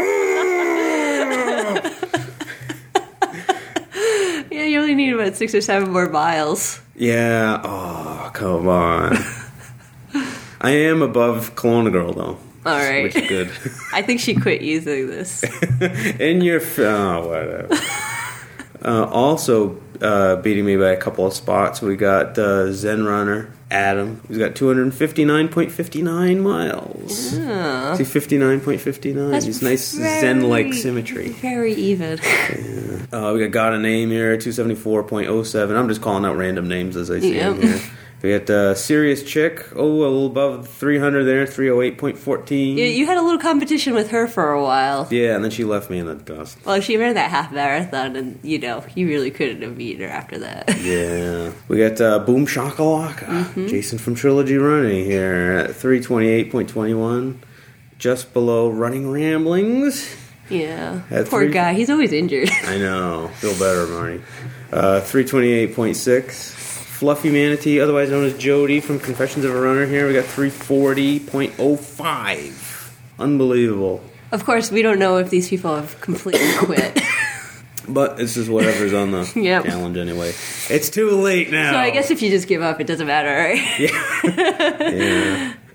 Yeah, you only need about six or seven more miles. Yeah. Oh, come on. I am above Kelowna Girl, though. All right. Which is good. I think she quit using this. In your... Oh, whatever. uh, also uh, beating me by a couple of spots, we got uh, Zen Runner Adam. He's got two hundred fifty-nine point five nine miles. Yeah. See, fifty-nine point five nine. That's He's nice very, Zen-like symmetry. Very even. Yeah. Uh, we got Got a Name here, two seventy-four point oh seven. I'm just calling out random names as I see Yep. them here. We got uh, Serious Chick. Oh, a little above three hundred there, three oh eight point one four. You, you had a little competition with her for a while. Yeah, and then she left me in the dust. Well, she ran that half marathon, and, you know, you really couldn't have beaten her after that. Yeah. We got uh, Boom Shakalaka. Mm-hmm. Jason from Trilogy Running here at three twenty-eight point two one. Just below Running Ramblings. Yeah. At Poor three... guy. He's always injured. I know. Feel better, Marty. Uh, three twenty-eight point six. Fluffy Manatee, otherwise known as Jody from Confessions of a Runner here. We got three forty point oh five. Unbelievable. Of course, we don't know if these people have completely quit. But this is whatever's on the yep. challenge anyway. It's too late now. So I guess if you just give up, it doesn't matter, right? Yeah. Yeah.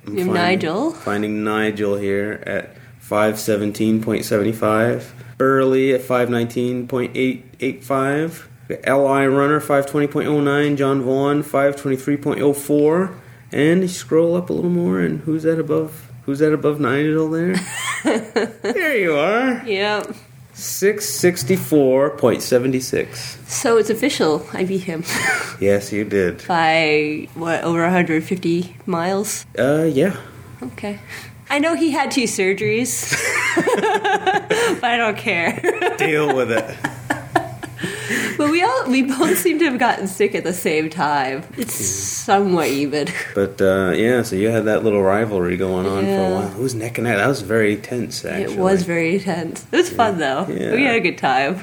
I'm You have finding- Nigel. Finding Nigel here at five seventeen point seven five. Burley at five nineteen point eight eight five. L I Runner five twenty point oh nine. John Vaughn five twenty-three point oh four. And you scroll up a little more, and who's that above? Who's that above Nigel there? There you are. Yep. six sixty-four point seven six. So it's official. I beat him Yes, you did. by, what, over one hundred fifty miles? Uh, yeah. Okay. I know he had two surgeries, but I don't care. Deal with it. But we all we both seem to have gotten sick at the same time. It's somewhat even. But, uh, yeah, so you had that little rivalry going on for Yeah. a while. It was neck and neck. That was very tense, actually. It was very intense. It was fun though. Yeah. We had a good time.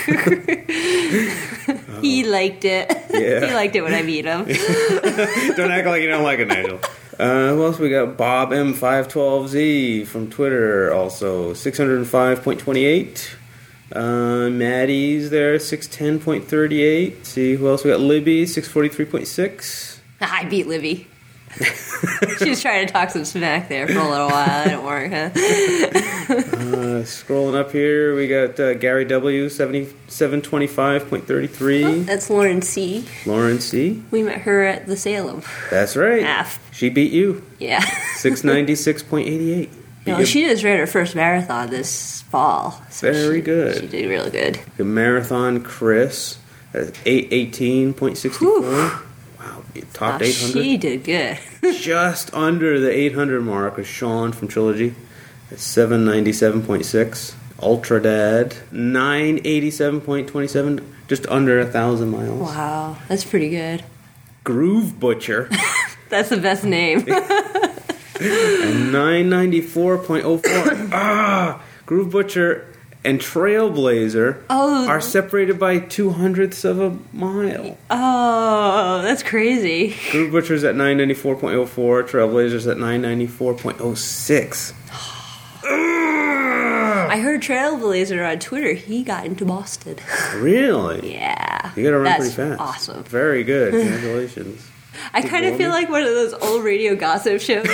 He liked it. Yeah. He liked it when I beat him. Don't act like you don't like it, Nigel. Uh, who else we got? Bob M five twelve Z from Twitter, also six oh five point two eight. Uh, Maddie's there, six ten point three eight. See who else we got? Libby, six forty-three point six. I beat Libby. She was trying to talk some smack there for a little while. It didn't work, huh? Uh, scrolling up here, we got uh, Gary W, seventy-seven twenty-five point three three. Oh, that's Lauren C. Lauren C. We met her at the Salem. That's right. Half. She beat you. Yeah. six ninety-six point eight eight. No, she just ran her first marathon this fall. So Very she, good. She did really good. The Marathon Chris at eight eighteen point six four. Wow, topped Oh, eight hundred. she did good. Just under the eight hundred mark was Sean from Trilogy at seven ninety-seven point six. Ultra Dad, nine eighty-seven point two seven, just under a thousand miles. Wow, that's pretty good. Groove Butcher, That's the best name. and nine ninety-four point oh four. Ah, Groove Butcher and Trailblazer Oh. are separated by two hundredths of a mile. Oh, that's crazy. Groove Butcher's at nine ninety-four point oh four, Trailblazer's at nine ninety-four point oh six. I heard Trailblazer on Twitter. He got into Boston. Really? Yeah. You gotta run That's pretty fast. awesome. Very good. Congratulations. I kind of feel like one of those old radio gossip shows.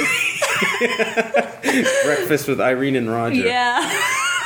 Breakfast with Irene and Roger. Yeah.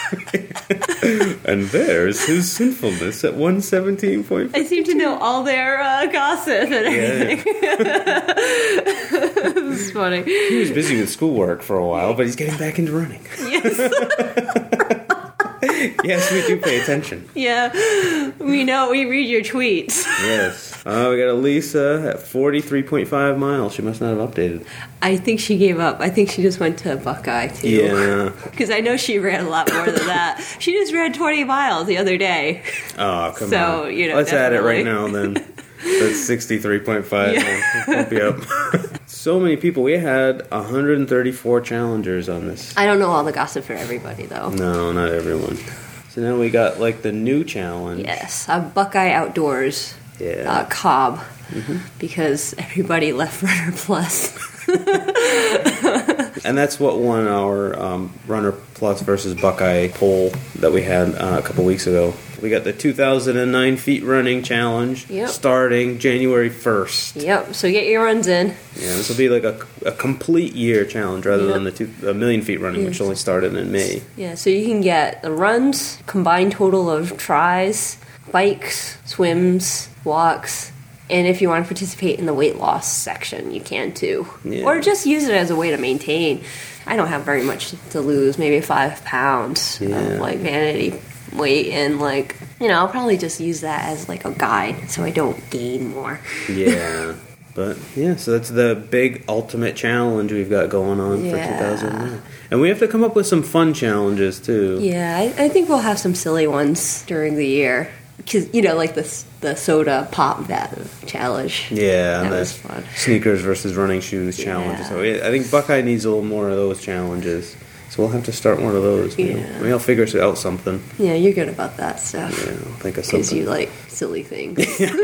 And there's his sinfulness at one seventeen point I seem to know all their uh, gossip and everything. This is funny. He was busy with schoolwork for a while, but he's getting back into running. Yes. Yes, we do pay attention. Yeah. We know. We read your tweets. Yes. Uh, we got Elisa at forty-three point five miles. She must not have updated. I think she gave up. I think she just went to Buckeye, too. Yeah. Because I know she ran a lot more than that. She just ran twenty miles the other day. Oh, come So, on. you know, Let's add it right definitely. now, then. That's sixty-three point five. Yeah. We'll bump you up. So many people. We had one hundred thirty-four challengers on this. I don't know all the gossip for everybody, though. No, not everyone. So now we got like the new challenge. Yes, uh, Buckeye Outdoors, Yeah. uh, Cobb, Mhm. because everybody left Runner Plus. And that's what won our um, Runner Plus versus Buckeye poll that we had uh, a couple weeks ago. We got the two thousand nine Feet Running Challenge Yep. starting January first. Yep, so get your runs in. Yeah, this will be like a, a complete year challenge rather Yep. than the two, a million feet running, which Yes. only started in May. Yeah, so you can get the runs, combined total of tries, bikes, swims, walks, and if you want to participate in the weight loss section, you can too. Yeah. Or just use it as a way to maintain. I don't have very much to lose, maybe five pounds Yeah. of like vanity weight, and like, you know, I'll probably just use that as like a guide so I don't gain more. Yeah. But yeah, so that's the big ultimate challenge we've got going on Yeah. for two thousand nine. And we have to come up with some fun challenges too. Yeah, I, I think we'll have some silly ones during the year. Because, you know, like the, the soda pop that challenge. Yeah, That and the was fun. sneakers versus running shoes challenge. Yeah. So I think Buckeye needs a little more of those challenges. So we'll have to start one of those. Maybe, Yeah. maybe I'll figure out something. Yeah, you're good about that stuff. Yeah, I'll think of Because something. you like silly things.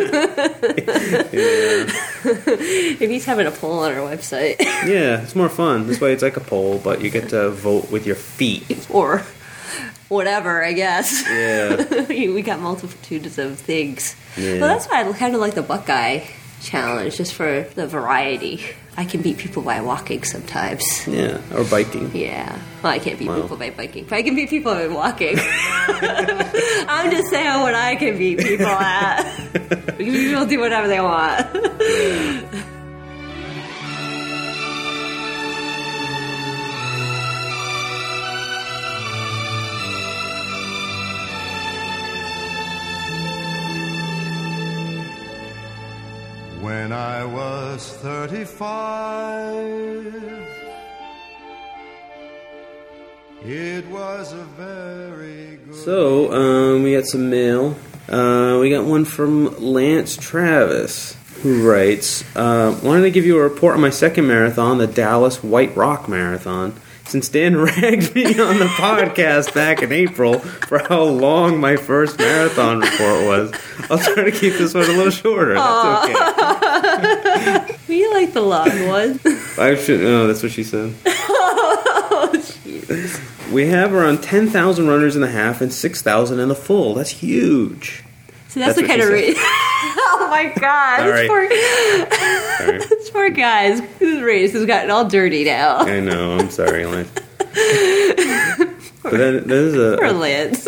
Yeah. If he's having a poll on our website. Yeah, it's more fun. This way it's like a poll, but you get to vote with your feet. Or whatever, I guess. Yeah. we we got multitudes of things. Yeah. Well, that's why I kind of like the Buckeye challenge just for the variety. I can beat people by walking sometimes. Yeah, or biking. Yeah. Well, I can't beat Wow. people by biking, but I can beat people by walking. I'm just saying what I can beat people at. People do whatever they want. When I was thirty-five, it was a very good... So, um, we got some mail. Uh, we got one from Lance Travis, who writes, uh, wanted to give you a report on my second marathon, the Dallas White Rock Marathon. Since Dan ragged me on the podcast back in April for how long my first marathon report was, I'll try to keep this one a little shorter. That's okay. We like the long one. I should. Oh, that's what she said. Oh, jeez. We have around ten thousand runners in the half and six thousand in the full. That's huge. So that's, That's the what kind she of said. race. Oh my god. All This right. poor, Sorry. this poor guy's this race has gotten all dirty now. I know. I'm sorry, Lance. But that, that is a, Poor Lance.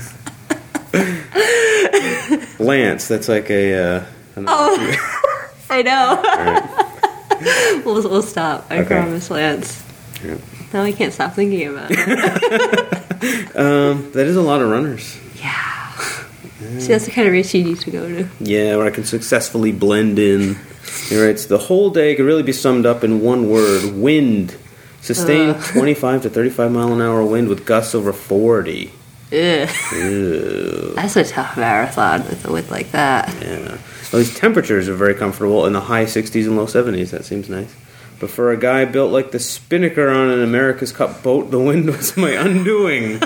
Lance. That's like a. Uh, I don't know. Oh, I know. All right. We'll, we'll stop. I Okay. promise, Lance. Yeah. No, I can't stop thinking about it. Um, that is a lot of runners. Yeah. See, that's the kind of race you need to go to. Yeah, where I can successfully blend in. He writes, the whole day could really be summed up in one word: wind. Sustained Ugh. twenty-five to thirty-five mile an hour wind with gusts over forty. Ugh. Ew. That's a tough marathon with a wind like that. Yeah. Well, these temperatures are very comfortable in the high sixties and low seventies. That seems nice. But for a guy built like the Spinnaker on an America's Cup boat, the wind was my undoing.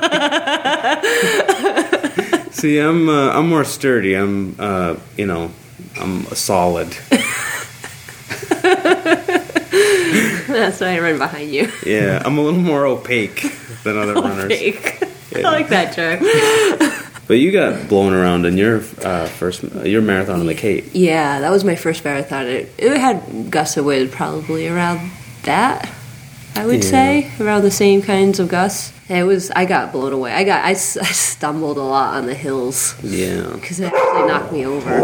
See, I'm uh, I'm more sturdy. I'm uh, you know, I'm a solid. That's why I run behind you. Yeah, I'm a little more opaque than other runners. Opaque. Yeah. I like that joke. But you got blown around in your uh, first your marathon on the Cape. Yeah, that was my first marathon. It, it had gusts of wind probably around that, I would Yeah. say, around the same kinds of gusts. And it was, I got blown away. I got, I, s- I stumbled a lot on the hills Yeah. because it actually knocked me over.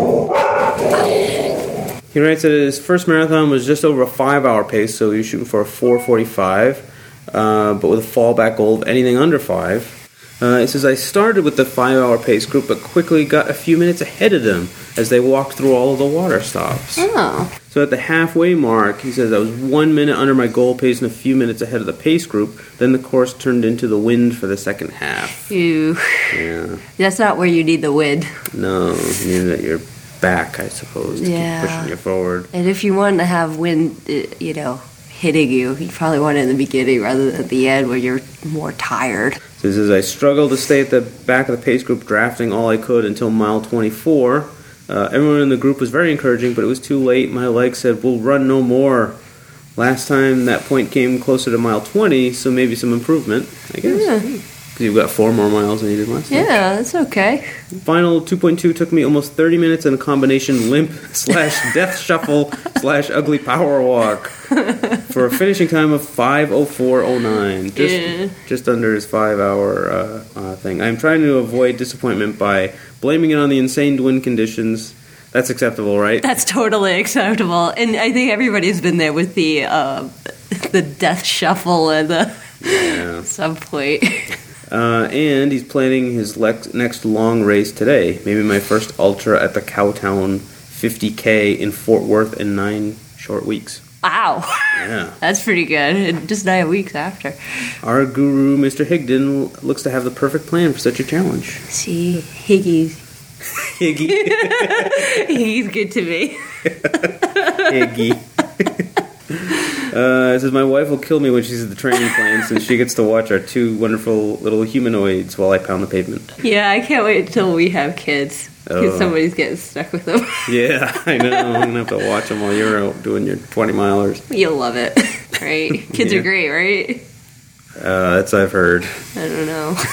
He writes that his first marathon was just over a five-hour pace, so he was shooting for a four forty-five, uh, but with a fallback goal of anything under five. Uh, it says, I started with the five-hour pace group, but quickly got a few minutes ahead of them as they walked through all of the water stops. Oh. So at the halfway mark, he says, I was one minute under my goal pace and a few minutes ahead of the pace group. Then the course turned into the wind for the second half. You. Yeah. That's not where you need the wind. No, you need it at your back, I suppose, to Yeah. keep pushing you forward. And if you wanted to have wind, uh, you know, hitting you, you probably want it in the beginning rather than at the end where you're more tired. So he says, I struggled to stay at the back of the pace group, drafting all I could until mile twenty-four. Uh, everyone in the group was very encouraging, but it was too late. My legs said, we'll run no more. Last time that point came closer to mile twenty, so maybe some improvement, I guess. Yeah. Because you've got four more miles than you did last time. Yeah, that's okay. Final two point two took me almost thirty minutes in a combination limp slash death shuffle slash ugly power walk for a finishing time of five oh four oh nine. Just, Yeah. just under his five hour uh, uh, thing. I'm trying to avoid disappointment by blaming it on the insane wind conditions. That's acceptable, right? That's totally acceptable. And I think everybody's been there with the uh, the death shuffle and the Yeah. some point. Uh, and he's planning his lex- next long race today. Maybe my first ultra at the Cowtown fifty K in Fort Worth in nine short weeks. Wow. Yeah. That's pretty good. And just nine weeks after. Our guru, Mister Higdon, looks to have the perfect plan for such a challenge. See, Higgy's. Higgy. He's good to me. Higgy. Uh, it says, my wife will kill me when she sees the training plan since she gets to watch our two wonderful little humanoids while I pound the pavement. Yeah, I can't wait until we have kids. Because Oh. somebody's getting stuck with them. Yeah, I know. I'm going to have to watch them while you're out doing your twenty milers. You'll love it, right? Kids Yeah. are great, right? Uh, that's I've heard. I don't know.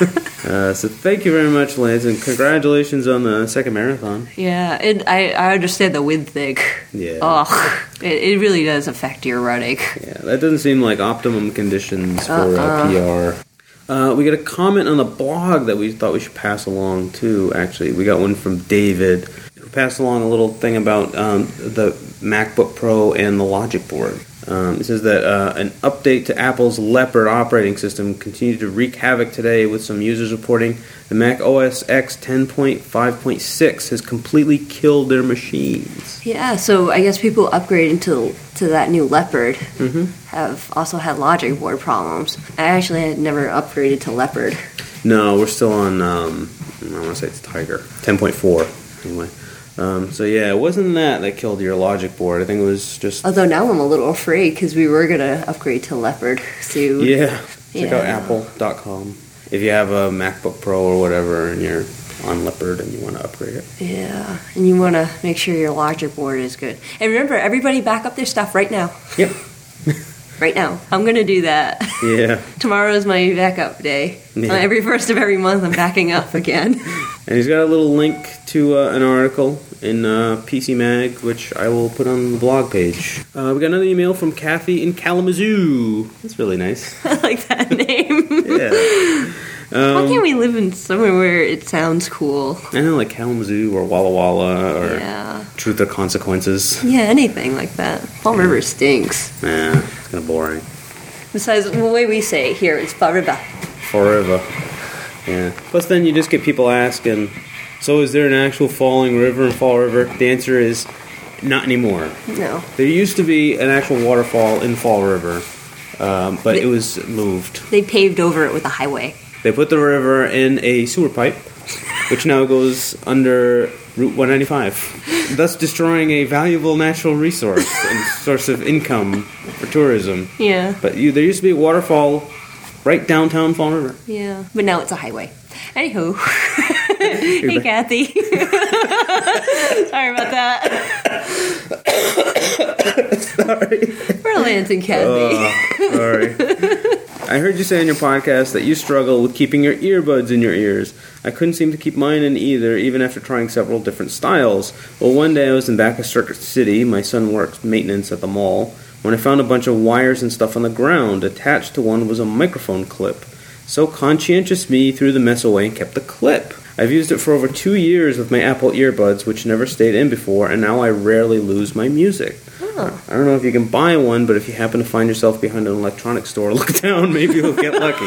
uh, so thank you very much, Lance, and congratulations on the second marathon. Yeah, and I, I understand the wind thing. Yeah. Oh, it, it really does affect your running. Yeah, that doesn't seem like optimum conditions for uh, Uh-uh. P R. Uh, we got a comment on the blog that we thought we should pass along, too, actually. We got one from David. We passed along a little thing about um, the MacBook Pro and the Logic board. Um, it says that uh, an update to Apple's Leopard operating system continued to wreak havoc today, with some users reporting the Mac O S X ten point five point six has completely killed their machines. Yeah, so I guess people upgrading to to that new Leopard Mm-hmm. have also had Logic board problems. I actually had never upgraded to Leopard. No, we're still on, um, I want to say it's Tiger, ten point four, anyway. Um, so yeah, it wasn't that that killed your Logic board. I think it was just... Although now I'm a little afraid because we were going to upgrade to Leopard soon. Yeah, check Yeah. out apple dot com. If you have a MacBook Pro or whatever and you're on Leopard and you want to upgrade it. Yeah, and you want to make sure your Logic board is good. And remember, everybody back up their stuff right now. Yep. Right now. I'm going to do that. Yeah. Tomorrow is my backup day. Yeah. Uh, every first of every month, I'm backing up again. And he's got a little link to uh, an article in uh, P C Mag, which I will put on the blog page. Uh, we got another email from Kathy in Kalamazoo. That's really nice. I like that name. Yeah. Um, Why can't we live in somewhere where it sounds cool? I know, like Kalamazoo or Walla Walla or Yeah. Truth or Consequences. Yeah, anything like that. Fall River stinks. Nah, it's kind of boring. Besides, the way we say it here, it's Fall River. Forever. Yeah. Plus, then you just get people asking, so is there an actual falling river in Fall River? The answer is not anymore. No. There used to be an actual waterfall in Fall River, um, but it was moved. They paved over it with a highway. They put the river in a sewer pipe, which now goes under Route one ninety-five, thus destroying a valuable natural resource and source of income for tourism. Yeah. But you, there used to be a waterfall right downtown Fall River. Yeah. But now it's a highway. Anywho. Hey, Kathy. Sorry about that. Sorry. We're Lance and Kathy. Uh, sorry. I heard you say on your podcast that you struggle with keeping your earbuds in your ears. I couldn't seem to keep mine in either, even after trying several different styles. Well, one day I was in back of Circuit City. My son works maintenance at the mall, when I found a bunch of wires and stuff on the ground. Attached to one was a microphone clip. So conscientious me threw the mess away and kept the clip. I've used it for over two years with my Apple earbuds, which never stayed in before, and now I rarely lose my music. Oh. I don't know if you can buy one, but if you happen to find yourself behind an electronics store, look down. Maybe you'll get lucky.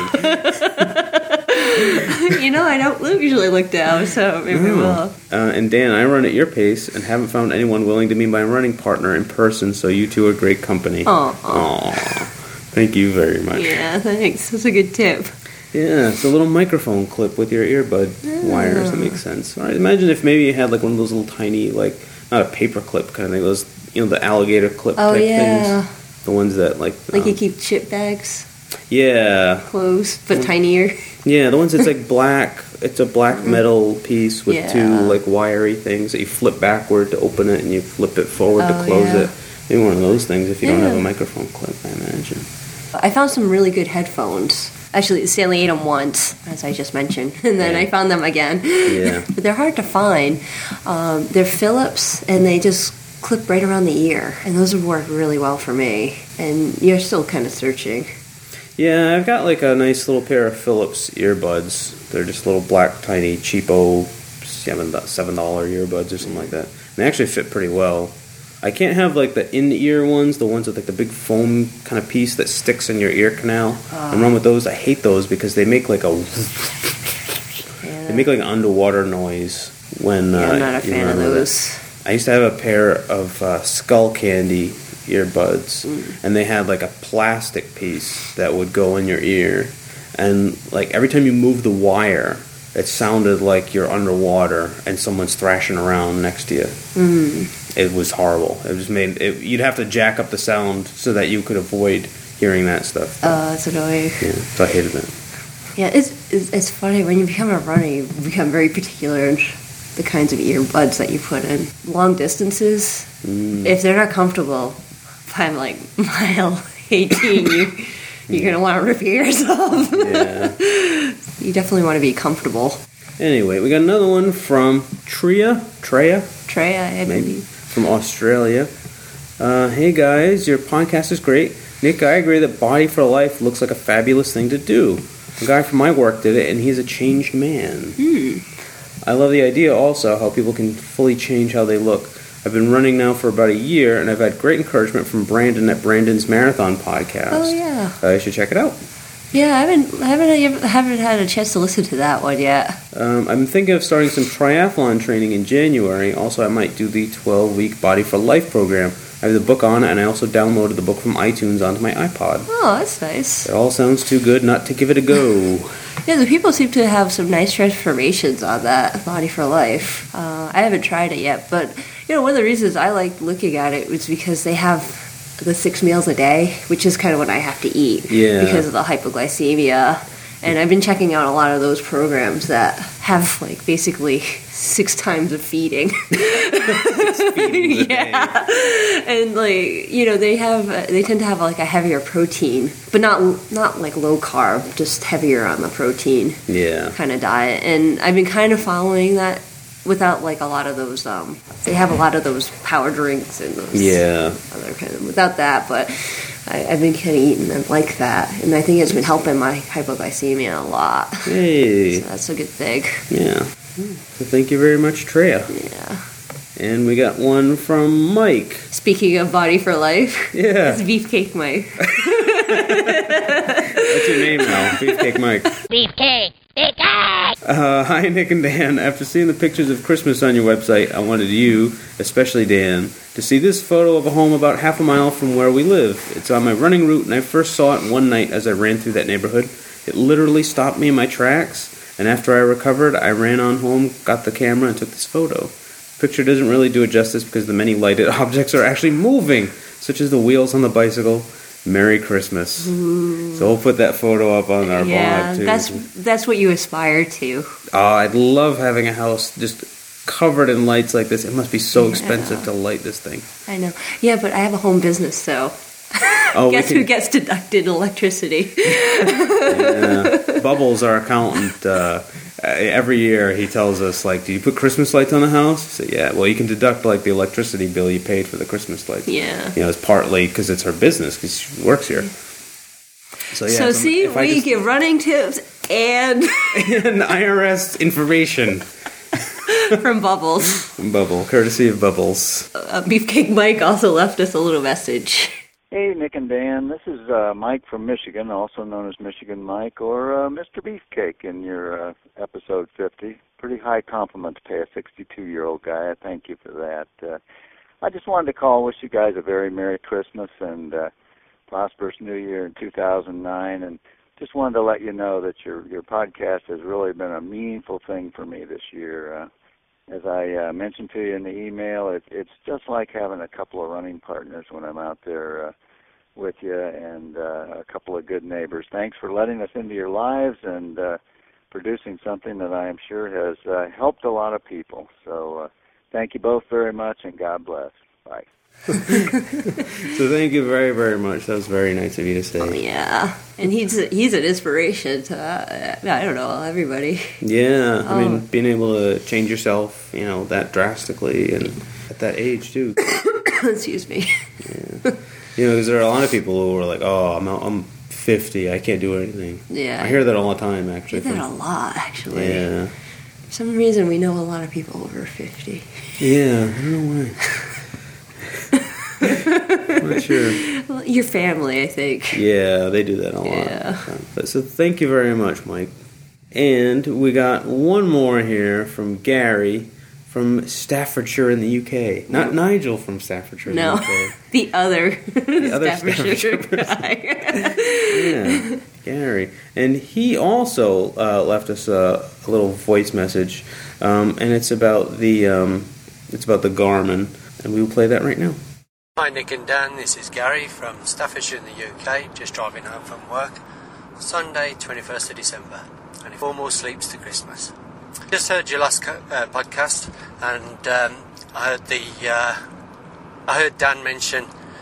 You know, I don't usually look down, so maybe I will. Uh, and Dan, I run at your pace and haven't found anyone willing to be my running partner in person, so you two are great company. Aw. Aw. Thank you very much. Yeah, thanks. That's a good tip. Yeah, it's a little microphone clip with your earbud wires. That makes sense. All right, imagine if maybe you had like one of those little tiny, like, not a paper clip kind of thing, those, you know, the alligator clip Oh, type yeah. things. The ones that, like... Like um, you keep chip bags Yeah. closed, but tinier. Yeah, the ones that's like black. It's a black metal piece with Yeah. two like wiry things that you flip backward to open it, and you flip it forward to Oh, close yeah. it. Maybe one of those things if you don't Yeah. have a microphone clip, I imagine. I found some really good headphones. Actually, Stanley ate them once, as I just mentioned, and then Yeah. I found them again. Yeah. But they're hard to find. Um, they're Philips, and they just clip right around the ear, and those would work really well for me. And you're still kind of searching. Yeah, I've got like a nice little pair of Philips earbuds. They're just little black, tiny, cheapo, seven seven dollar earbuds or something like that. And they actually fit pretty well. I can't have like the in-ear ones, the ones with like the big foam kind of piece that sticks in your ear canal. Ah. and run with those. I hate those because they make like a Yeah. they make like an underwater noise when Yeah, uh, I'm not a you fan of run with it. those. I used to have a pair of uh, Skull Candy earbuds, Mm. and they had like a plastic piece that would go in your ear, and like every time you move the wire, it sounded like you're underwater and someone's thrashing around next to you. Mm. It was horrible. It just made it, you'd have to jack up the sound so that you could avoid hearing that stuff. Oh, that's annoying. Yeah, so I hated that. Yeah, it's, it's it's funny when you become a runner, you become very particular in the kinds of earbuds that you put in. Long distances, Mm. if they're not comfortable, by like mile eighteen, you you're going to want to repeat yourself. Yeah. You definitely want to be comfortable. Anyway, we got another one from Tria, Treya, Treya, I maybe, believe. from Australia. Uh, hey guys, your podcast is great. Nick, I agree that Body for Life looks like a fabulous thing to do. A guy from my work did it, and he's a changed man. Hmm. I love the idea also how people can fully change how they look. I've been running now for about a year, and I've had great encouragement from Brandon at Brandon's Marathon podcast. Oh, yeah. Uh, you should check it out. Yeah, I haven't, I haven't, I haven't had a chance to listen to that one yet. Um, I'm thinking of starting some triathlon training in January. Also, I might do the twelve-week Body for Life program. I have the book on it, and I also downloaded the book from iTunes onto my iPod. Oh, that's nice. It all sounds too good not to give it a go. Yeah, the people seem to have some nice transformations on that Body for Life. Uh, I haven't tried it yet, but you know, one of the reasons I like looking at it was because they have the six meals a day, which is kind of what I have to eat Yeah. because of the hypoglycemia. And I've been checking out a lot of those programs that have like basically six times of feeding. Yeah, and like you know they have they tend to have like a heavier protein, but not not like low carb, just heavier on the protein Yeah. kind of diet. And I've been kind of following that without like a lot of those. Um, they have a lot of those power drinks and those Yeah. other kind of without that, but. I, I've been kind of eating them like that, and I think it's been helping my hypoglycemia a lot. Hey. So that's a good thing. Yeah. So thank you very much, Treya. Yeah. And we got one from Mike. Speaking of Body for Life, Yeah. it's Beefcake Mike. That's your name now, Beefcake Mike. Beefcake! Beefcake! Uh, hi, Nick and Dan. After seeing the pictures of Christmas on your website, I wanted you, especially Dan, to see this photo of a home about half a mile from where we live. It's on my running route, and I first saw it one night as I ran through that neighborhood. It literally stopped me in my tracks, and after I recovered, I ran on home, got the camera, and took this photo. The picture doesn't really do it justice because the many lighted objects are actually moving, such as the wheels on the bicycle. Merry Christmas. Ooh. So we'll put that photo up on our Yeah, blog, too. that's that's what you aspire to. Oh, I'd love having a house just covered in lights like this. It must be so Yeah. expensive to light this thing. I know. Yeah, but I have a home business, so Oh, we guess can- who gets deducted electricity? Yeah. Bubbles, our accountant, uh, every year he tells us, like, do you put Christmas lights on the house? I say, yeah. Well, you can deduct, like, the electricity bill you paid for the Christmas lights. Yeah. You know, it's partly because it's her business, because she works here. So, yeah. so if I'm- see, if I we just- give running tips and and I R S information. from Bubbles. Bubble, courtesy of Bubbles. Uh, Beefcake Mike also left us a little message. Hey, Nick and Dan. This is uh, Mike from Michigan, also known as Michigan Mike, or uh, Mister Beefcake in your uh, episode fifty. Pretty high compliment to pay a sixty-two-year-old guy. I thank you for that. Uh, I just wanted to call, wish you guys a very Merry Christmas and uh, prosperous New Year in two thousand nine, and just wanted to let you know that your your podcast has really been a meaningful thing for me this year. Uh, as I uh, mentioned to you in the email, it, it's just like having a couple of running partners when I'm out there uh, with you, and uh, a couple of good neighbors. Thanks for letting us into your lives and uh, producing something that I am sure has uh, helped a lot of people. So uh, thank you both very much, and God bless. Bye. So thank you very, very much. That was very nice of you to say. Oh, yeah, and he's he's an inspiration to uh, I don't know everybody. Yeah, I mean, Oh. being able to change yourself, you know, that drastically, and at that age too. Excuse me. Yeah. You know, because there are a lot of people who are like, "Oh, I'm I'm fifty, I can't do anything." Yeah. I hear that all the time. I Actually, hear that a from- lot, actually. Yeah, For some reason, we know a lot of people over fifty. yeah. I don't know why. I'm not sure. Well, your family, I think. Yeah, they do that a lot. Yeah. But, so thank you very much, Mike. And we got one more here from Gary from Staffordshire in the U K. Not Nigel from Staffordshire in No, the U K. the other, The other Staffordshire Staffordshire guy. Yeah, Gary. And he also uh, left us a, a little voice message, um, and it's about the um, it's about the Garmin, and we will play that right now. Hi Nick and Dan, this is Gary from Staffordshire in the U K, just driving home from work. Sunday, twenty-first of December, only four more sleeps to Christmas. Just heard your last co- uh, podcast, and um, I heard the uh, I heard Dan mention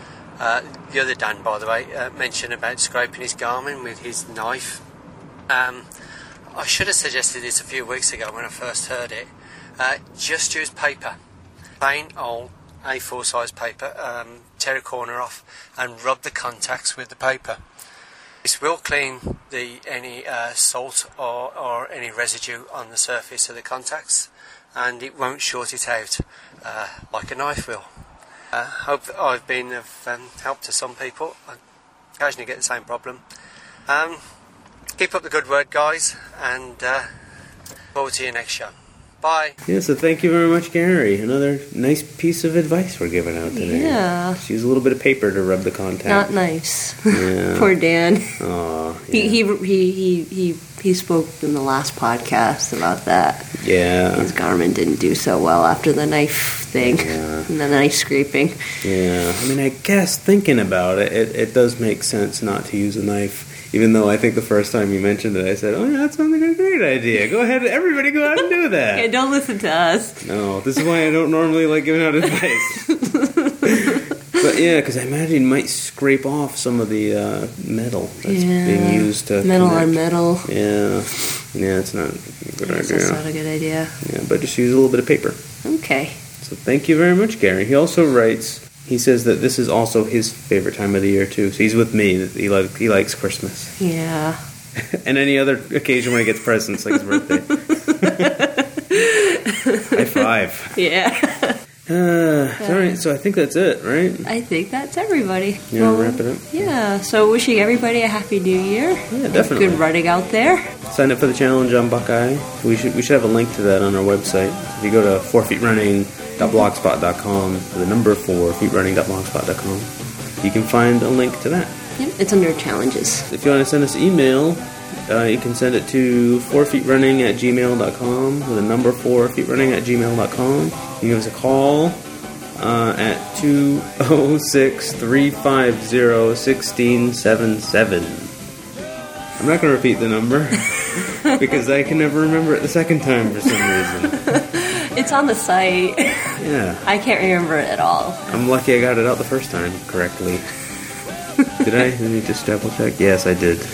Uh, the other Dan, by the way, uh, mentioned about scraping his Garmin with his knife. Um, I should have suggested this a few weeks ago when I first heard it. Uh, just use paper, plain old A four size paper, um, tear a corner off and rub the contacts with the paper. This will clean the any uh, salt or, or any residue on the surface of the contacts, and it won't short it out uh, like a knife will. I uh, hope that I've been of um, help to some people. I occasionally get the same problem. Um, keep up the good work, guys, and uh, forward to your next show. Bye. Yeah, so thank you very much, Gary. Another nice piece of advice we're giving out today. Yeah. Just use a little bit of paper to rub the contact. Not nice. Yeah. Poor Dan. Aw, yeah. He, he he he he he spoke in the last podcast about that. Yeah. His Garmin didn't do so well after the knife thing. Yeah. And the knife scraping. Yeah. I mean, I guess thinking about it, it, it does make sense not to use a knife. Even though I think the first time you mentioned it, I said, oh, yeah, that sounds like a great idea. Go ahead, everybody go out and do that. Yeah, don't listen to us. No, this is why I don't normally like giving out advice. But yeah, because I imagine you might scrape off some of the uh, metal that's yeah. being used to Metal connect. on metal. Yeah. Yeah, it's not a good Yes, idea. That's not a good idea. Yeah, but just use a little bit of paper. Okay. So thank you very much, Gary. He also writes... He says that this is also his favorite time of the year, too. So he's with me. He, like, he likes Christmas. Yeah. And any other occasion when he gets presents, like his birthday. High five. Yeah. Uh, all right, so I think that's it, right? I think that's everybody. You want to wrap it up? Yeah, so wishing everybody a happy new year. Yeah, definitely. Good running out there. Sign up for the challenge on Buckeye. We should we should have a link to that on our website. If you go to four feet running dot blogspot dot com, the number four feet running dot blogspot dot com, you can find a link to that. Yep, it's under challenges. If you want to send us email, uh, you can send it to four feet running at gmail dot com, with the number four feet running at gmail dot com. You can give us a call uh, at two oh six, three five zero, one six seven seven. I'm not going to repeat the number because I can never remember it the second time for some reason. It's on the site. Yeah. I can't remember it at all. I'm lucky I got it out the first time correctly. Did I? Let me just double check. Yes, I did.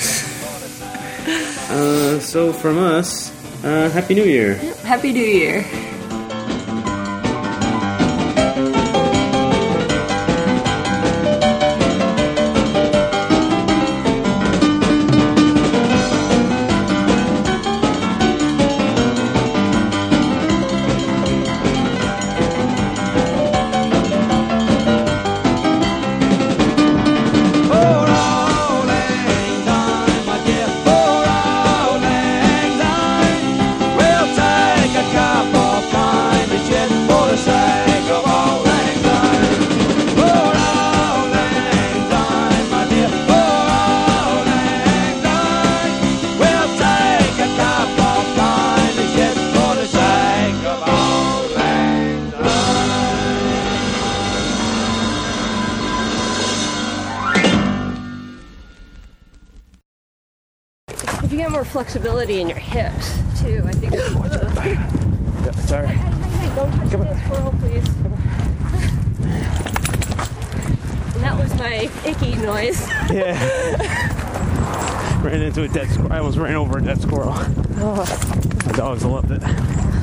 Uh, so from us, uh, Happy New Year. Yep, Happy New Year. If you get more flexibility in your hips, too, I think it's more the... Yeah, sorry. Hey, hey, hey, don't touch the squirrel, please. And that was my icky noise. Yeah. Ran into a dead squirrel. I almost ran over a dead squirrel. Oh. My dogs loved it.